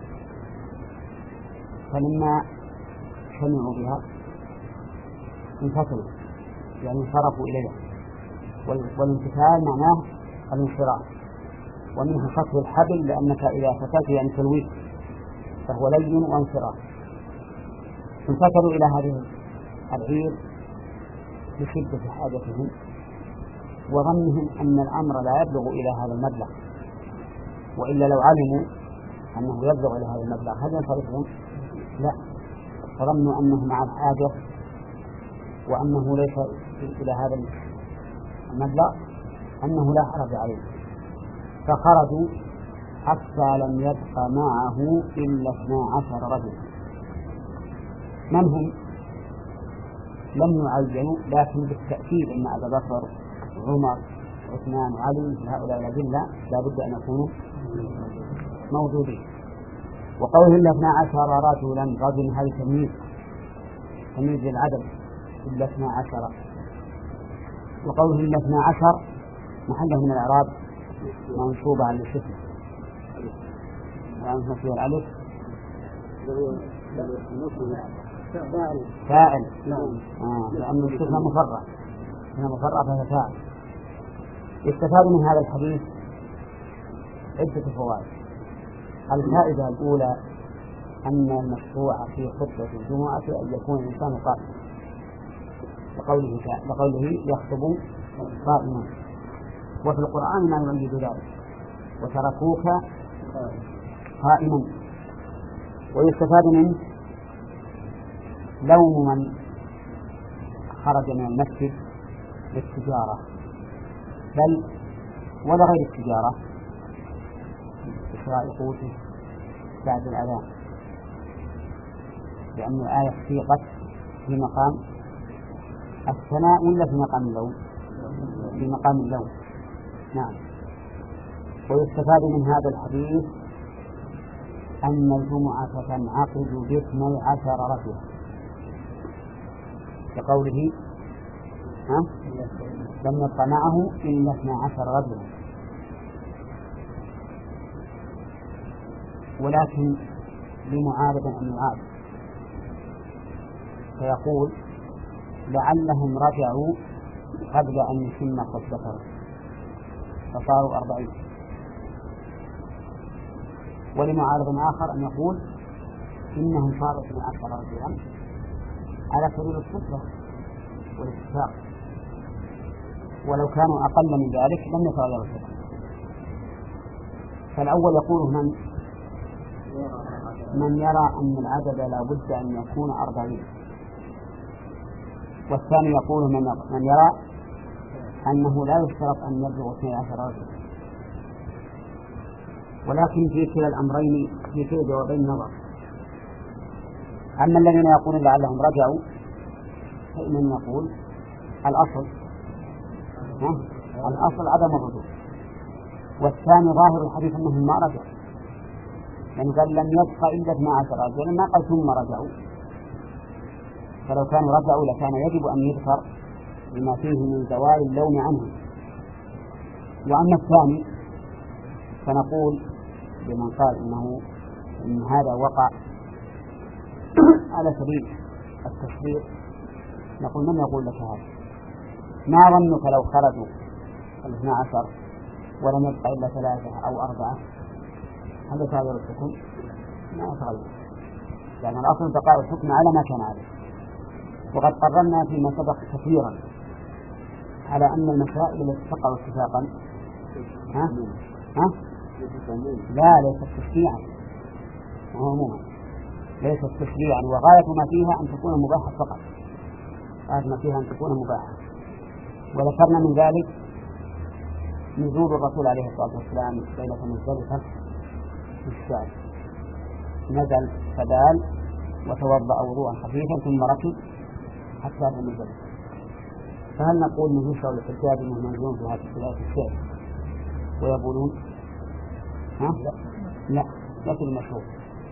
فلما سمعوا بها انفتلوا يعني انصرفوا إليها، والانفتال معناه الانصراف، ومنه فتح الحبل لأنك إذا فتلت يعني تلويت فهو لين وانصراف. انفتلوا إلى هذه العير بشدة حاجتهم وظنهم أن الأمر لا يبلغ إلى هذا المبلغ، وإلا لو علموا أنه يبلغ إلى هذا المبلغ هل ينصرفون؟ لا، فظنوا أنه مع الحاجة وأنه ليس إلى هذا المبلغ أنه لا حرج عليه، فخرجوا حتى لم يبق معه إلا اثنا عشر رجل. من هم؟ لم يعينوا، لكن بالتأكيد أن أبا بكر عمر عثمان وعلي هؤلاء الأدلة لا بد أن يكونوا موجودين. وقوله إلا اثنا عشر رجلا رجل هذا تمييز تمييز للعدد إلا اثنا عشر. وقوله إلا اثنا عشر محله من الإعراب منصوبة على الاسم يعني فيه الألف فاعل آه. لأن الاسم مفرع هنا مفرع فهي فاعل. يستفاد من هذا الحديث عدة فوائد. الفائدة الأولى أن المشروع في خطبة الجمعة أن يكون الإنسان قائما، لقوله لقوله يخطب قائما، وفي القرآن ما يؤيد ذلك وتركوك قائما. ويستفاد منه لوم من خرج من المسجد للتجارة بل ولا غير التجارة إشراء قوته بعد الأذان، لأن الآية سيقت في مقام الثناء ولا في مقام اللوم؟ في مقام اللوم. نعم. ويستفاد من هذا الحديث أن الجمعة تنعقد باثني عشر رجلا كقوله ها؟ لم يبق معه إلا اثنى عشر رجلا. ولكن لمعارض أن يعارض فيقول لعلهم رجعوا قبل أن يتم خطبته فصاروا أربعين. ولمعارض آخر أن يقول إنهم صاروا اثني عشر رجلا على سبيل الكثرة والاتفاق، ولو كانوا أقل من ذلك لم يتغير الحكم. فالأول يقول من من يرى أن العدد لا بد أن يكون أربعين، والثاني يقول من من يرى أنه لا يشترط أن يبلغ اثني عشر رجلا. ولكن في كلا الأمرين في كلا جوابين نظر. أما الذين يقولون لعلهم رجعوا فإنهم يقول الأصل الأصل عدم الرجوع، والثاني ظاهر الحديث أنهم ما رجعوا، يعني قال لم يبق إلا اثني عشر رجلا ما قال ثم رجعوا، فلو كانوا رجعوا لكان يجب أن يذكر بما فيه من زوال اللوم عنهم. وأما الثاني فنقول لمن قال إنه إن هذا وقع على سبيل التشريع نقول من يقول لك هذا؟ ما ظنك لو خرجوا الاثنى عشر ولم يبق إلا ثلاثة أو أربعة هل يتغير الحكم؟ ما يتغير، لأن الأصل بقاء الحكم على ما كان عليه. وقد قررنا فيما سبق كثيرا على أن المسائل التي تقع اتفاقا ها؟ ها؟ لا ليست تشريعا عموما، ليست تشريعا، وغاية ما فيها أن تكون مباحة فقط، غاية ما فيها أن تكون مباحة. وذكرنا من ذلك نزول الرسول عليه الصلاة والسلام ليلة مزدلفة في الشعب، نزل فبال وتوضأ وضوءا خفيفا ثم ركب حتى في مزدلفة. فهل نقول نزول شغل الحجاج أنهم ينزلون في هذه الصلاة في الشعب ويقولون ها؟ لا لا ليس المشروع.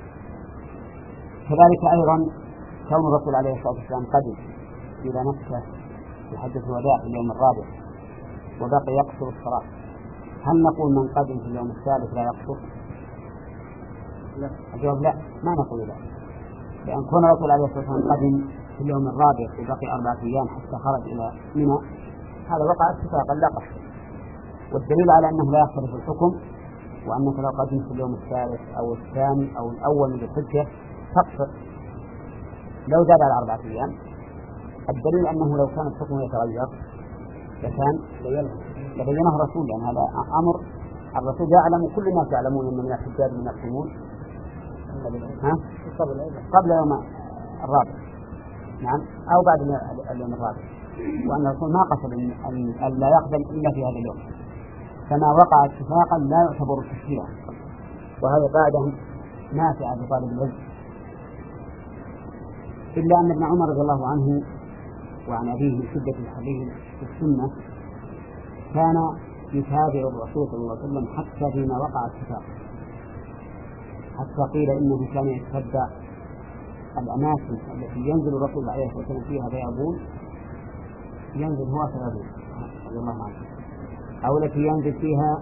كذلك أيضا كون الرسول عليه الصلاة والسلام قدم إلى مكة في حجة الوداع في اليوم الرابع وبقي يقصر الصلاة، هل نقول من قدم في اليوم الثالث لا يقصر؟ لا. الجواب لا، ما نقول لا، لأن كون الرسول عليه الصلاة والسلام قدم في اليوم الرابع وبقي أربعة أيام حتى خرج إلى منى هذا وقع اتفاقا لا قصر. والدليل على أنه لا يختلف الحكم وأنك لو قدمت في اليوم الثالث أو الثاني أو الأول من الحجة تقصر لو زاد على أربعة أيام. الدليل أنه لو كان الحكم يتغير لكان لبينه الرسول، لأن هذا أمر الرسول يعلم كل الناس يعلمون أن من الحجاج من يقومون ها قبل يوم الرابع نعم أو بعد اليوم الرابع، وأن الرسول ما قصد أن لا يقبل إلا في هذا اليوم، فما وقع اتفاقا لا يعتبر تشريعا. وهذا قاعدة نافعة لطالب العلم. إلا أن ابن عمر رضي الله عنه وعن أبيه من شدة الحديث في السنة كان يتابع الرسول صلى الله عليه وسلم حتى فيما وقع اتفاق، حتى قيل إنه كان يتبع الأماكن التي ينزل الرسول عليه الصلاة والسلام فيها فيقول ينزل هو سببه رضي الله عنه، أو التي ينزل فيها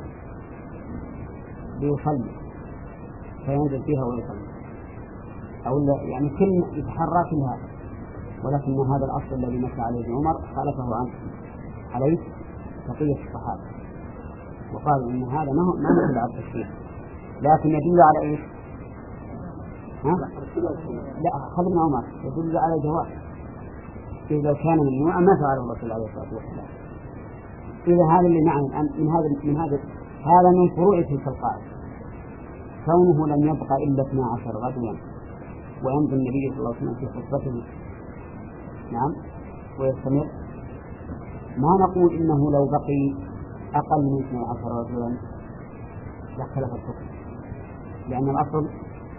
ليصلي فينزل فيها ويصلي، أو يعني كل يتحرى في هذا. ولكن هذا الأصل الذي مشى عليه ابن عمر خالفه عنه عليه بقية الصحابة وقالوا إن هذا ما هو ما يدل على التشريع، لكن يدل على إيش؟ ها؟ لا خلنا عمر يدل على الجواز، إذا كان ممنوعا ما فعله الرسول عليه الصلاة والسلام. إذا هذا اللي معنى من هذا من هذا هذا من فروع تلك القاعدة، كونه لم يبقى إلا اثنا عشر رجلا وينزل النبي صلى الله عليه وسلم في خطبته نعم ويستمر ما نقول إنه لو بقي أقل من اثني عشر رجلا لاختلف الحكم، لأن الأصل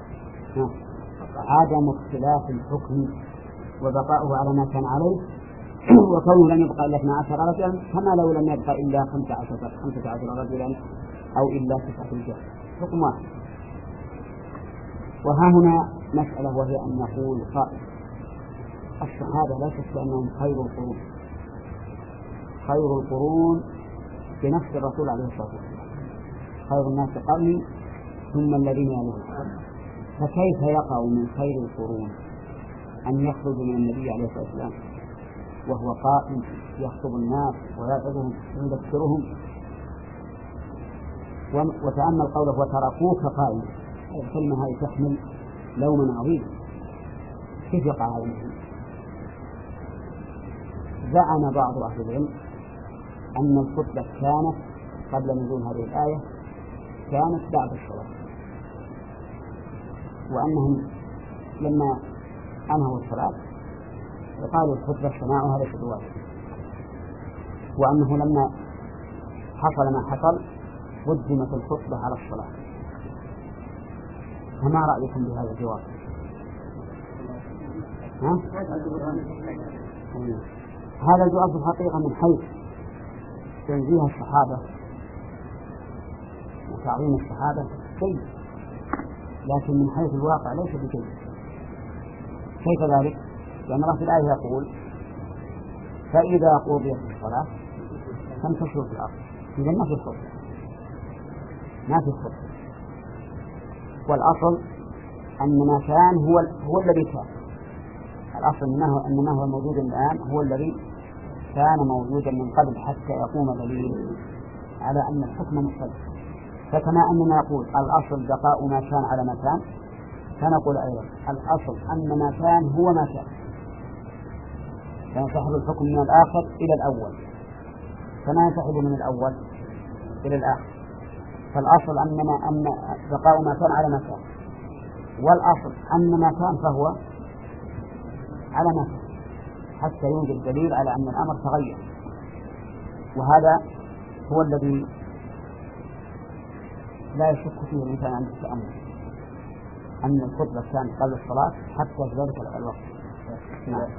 عدم اختلاف الحكم وبقاؤه على ما كان عليه، وكونه لم يبقى إلا اثني عشر رجلا كما لو لم يبقى إلا خمسة عشر رجلا أو إلا تسعة رجال، حكم واحد. وها هنا مسألة، وهي أن نقول قائل الصحابة لا شك أنهم خير القرون، خير القرون بنفس الرسول عليه الصلاة والسلام، خير الناس قرني ثم الذين يلونهم، فكيف يقع من خير القرون أن يخرج من النبي عليه الصلاة والسلام وهو قائم يخطب الناس ويعظهم ويذكرهم؟ وتأمل قوله وتركوك قائما، الكلمة هذه تحمل لوما عظيما، كيف يقع هذا المثل؟ زعم بعض أهل العلم أن الخطبة كانت قبل نزول هذه الآية كانت بعد الصلاة، وأنهم لما أنهوا الصلاة قالوا الخطبة سماعها ليس بواجب، وأنه لما حصل ما حصل قدمت الخطبة على الصلاة. فما رأيكم بهذا الجواب؟ ها؟ هذا الجواب في الحقيقة من حيث تنزيه الصحابة وتعظيم الصحابة شيء، لكن من حيث الواقع ليس بشيء. كيف ذلك؟ لأن الله في الآية يقول فإذا قضيت الصلاة فانتشروا في الأرض، إذا ما في الخطبة، ما في الخطبة. والأصل أن ما كان هو هو الذي كان، الأصل أنه أن ما هو موجود الآن هو الذي كان موجودا من قبل حتى يقوم دليل على أن الحكم مختلف. فكما أننا نقول الأصل بقاء ما كان على ما كان، فنقول أيضا الأصل أن ما كان هو ما كان، فينسحب الحكم من الآخر إلى الأول فما ينسحب من الأول إلى الآخر. فالأصل أن ما أن بقاء ما كان على ما كان، والأصل أن ما كان فهو على ما كان حتى يوجد دليل على أن الأمر تغير. وهذا هو الذي لا يشك فيه الإنسان عند التأمل، أن الخطبة كانت قبل الصلاة حتى في ذلك الوقت. نعم.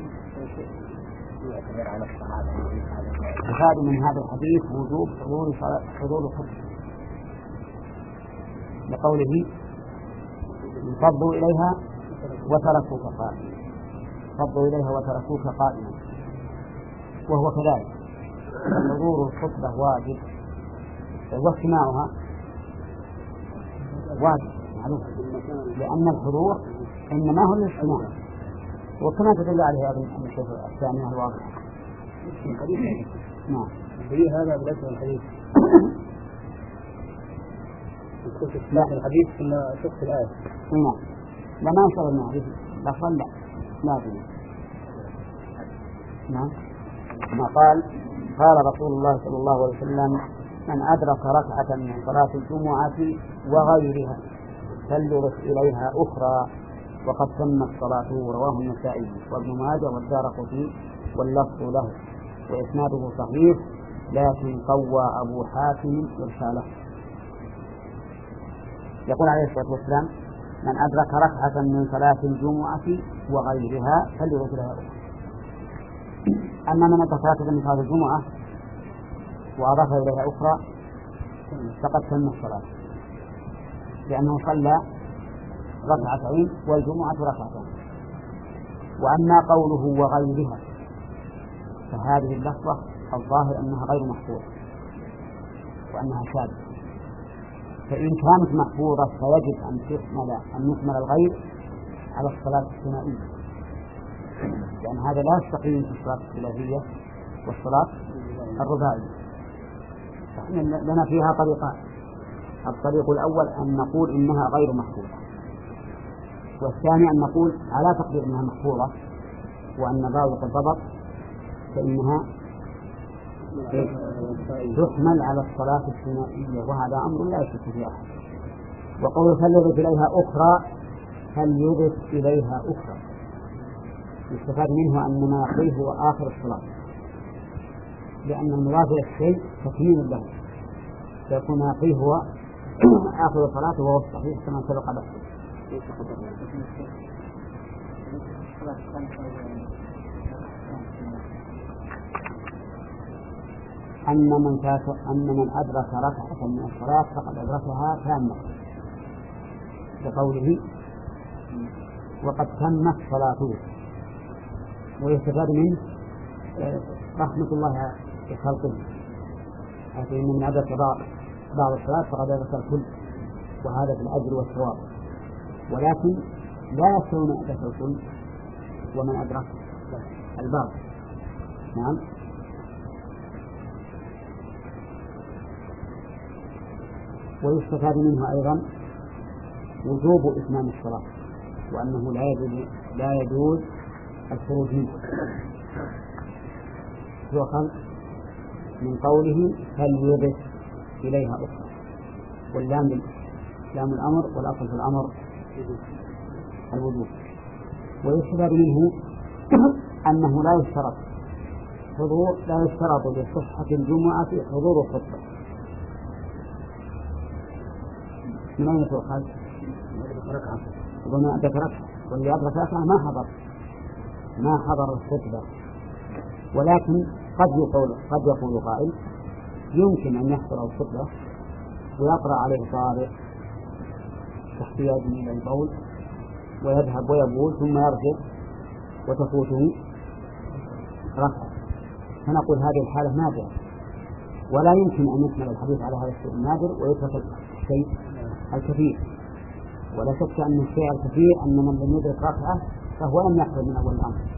يفاد من هذا الحديث وجوب حضور حضور الخطبة لقوله فضوا إليها وتركوك قائما، فضوا إليها وتركوك قائما، وهو كذلك حضور الخطبة واجب، واستماعها واجب معلوم، لأن الحضور إنما هو الاستماع، وكما تدل عليه هذا الشيء الثانية الواضحة. نعم. هذا بالنسبة للحديث. لا الحديث كنا شفت الآية. نعم. لما اشتغلنا عليه لفظا لا لازم. نعم. ما قال قال رسول الله صلى الله عليه وسلم من أدرك ركعة من صلاة الجمعة وغيرها فليضف إليها أخرى وقد تمت صلاته. رواه النسائي وابن ماجه والدارقطني واللفظ له وإسناده صحيح، لكن قوى أبو حاتم إرساله. يقول عليه الصلاة والسلام من أدرك ركعة من صلاة الجمعة وغيرها فليضف إليها أخرى. أما من أدرك ركعة من صلاة الجمعة وأضاف إليها أخرى فقد تم الصلاة، لأنه صلى ركعتين والجمعة ركعتين. وأما قوله وغيرها فهذه اللفظة الظاهر أنها غير محفوظة وأنها شاذة، فإن كانت محفوظة فيجب أن تحمل أن يحمل الغير على الصلاة الثنائية، لأن هذا لا يستقيم في الصلاة الثلاثية والصلاة الرباعية. فإن لنا فيها طريقان: الطريق الأول أن نقول إنها غير محفوظة، والثاني أن نقول على تقدير أنها محفوظة وأن ضابط الضبط فإنها تحمل على الصلاة الثنائية، وهذا أمر لا يشك فيه أحد. وقول فليضف إليها أخرى فليضف إليها أخرى يستفاد منه أن ما يقضيه هو آخر الصلاة، لأن المضاف إلى الشيء تكميل له، فيكون ما يقضيه هو آخر الصلاة وهو الصحيح كما سبق بحثه. أن من فات أن من أدرك ركعة من الصلاة فقد أدركها تامة، بقوله وقد تمت صلاته. ويستفاد منه رحمة الله بخلقه، حيث إن من أدرك بعض الصلاة فقد أدرك الكل، وهذا في الأجر والثواب، ولكن لا يستوي من أدرك الكل ومن أدرك البعض. نعم. ويستفاد منه أيضا وجوب إتمام الصلاة، وأنه لا يجوز لا يجوز الخروج منه، هو خلق من قوله فليضف إليها أخرى، واللام لام الأمر، والأصل في الأمر الوجوب. ويستفاد منه أنه لا يشترط حضور لا يشترط لصحة الجمعة حضور الخطبة. من أين تؤخذ؟ وما أدرك ركعة، واللي أدرك ركعة ما حضر ما حضر الخطبة. ولكن قد يقول قد يقول قائل يمكن أن يحضر الخطبة ويقرأ عليه طارئ احتياج إلى البول ويذهب ويبول ثم يرجع وتفوته ركعة، فنقول هذه الحالة نادرة، ولا يمكن أن يكمل الحديث على هذا الشيء النادر ويترك الشيء الكثير. ولا شك أن الشيء الكثير أن من لم يدرك ركعة فهو لم يحضر من أول الأمر.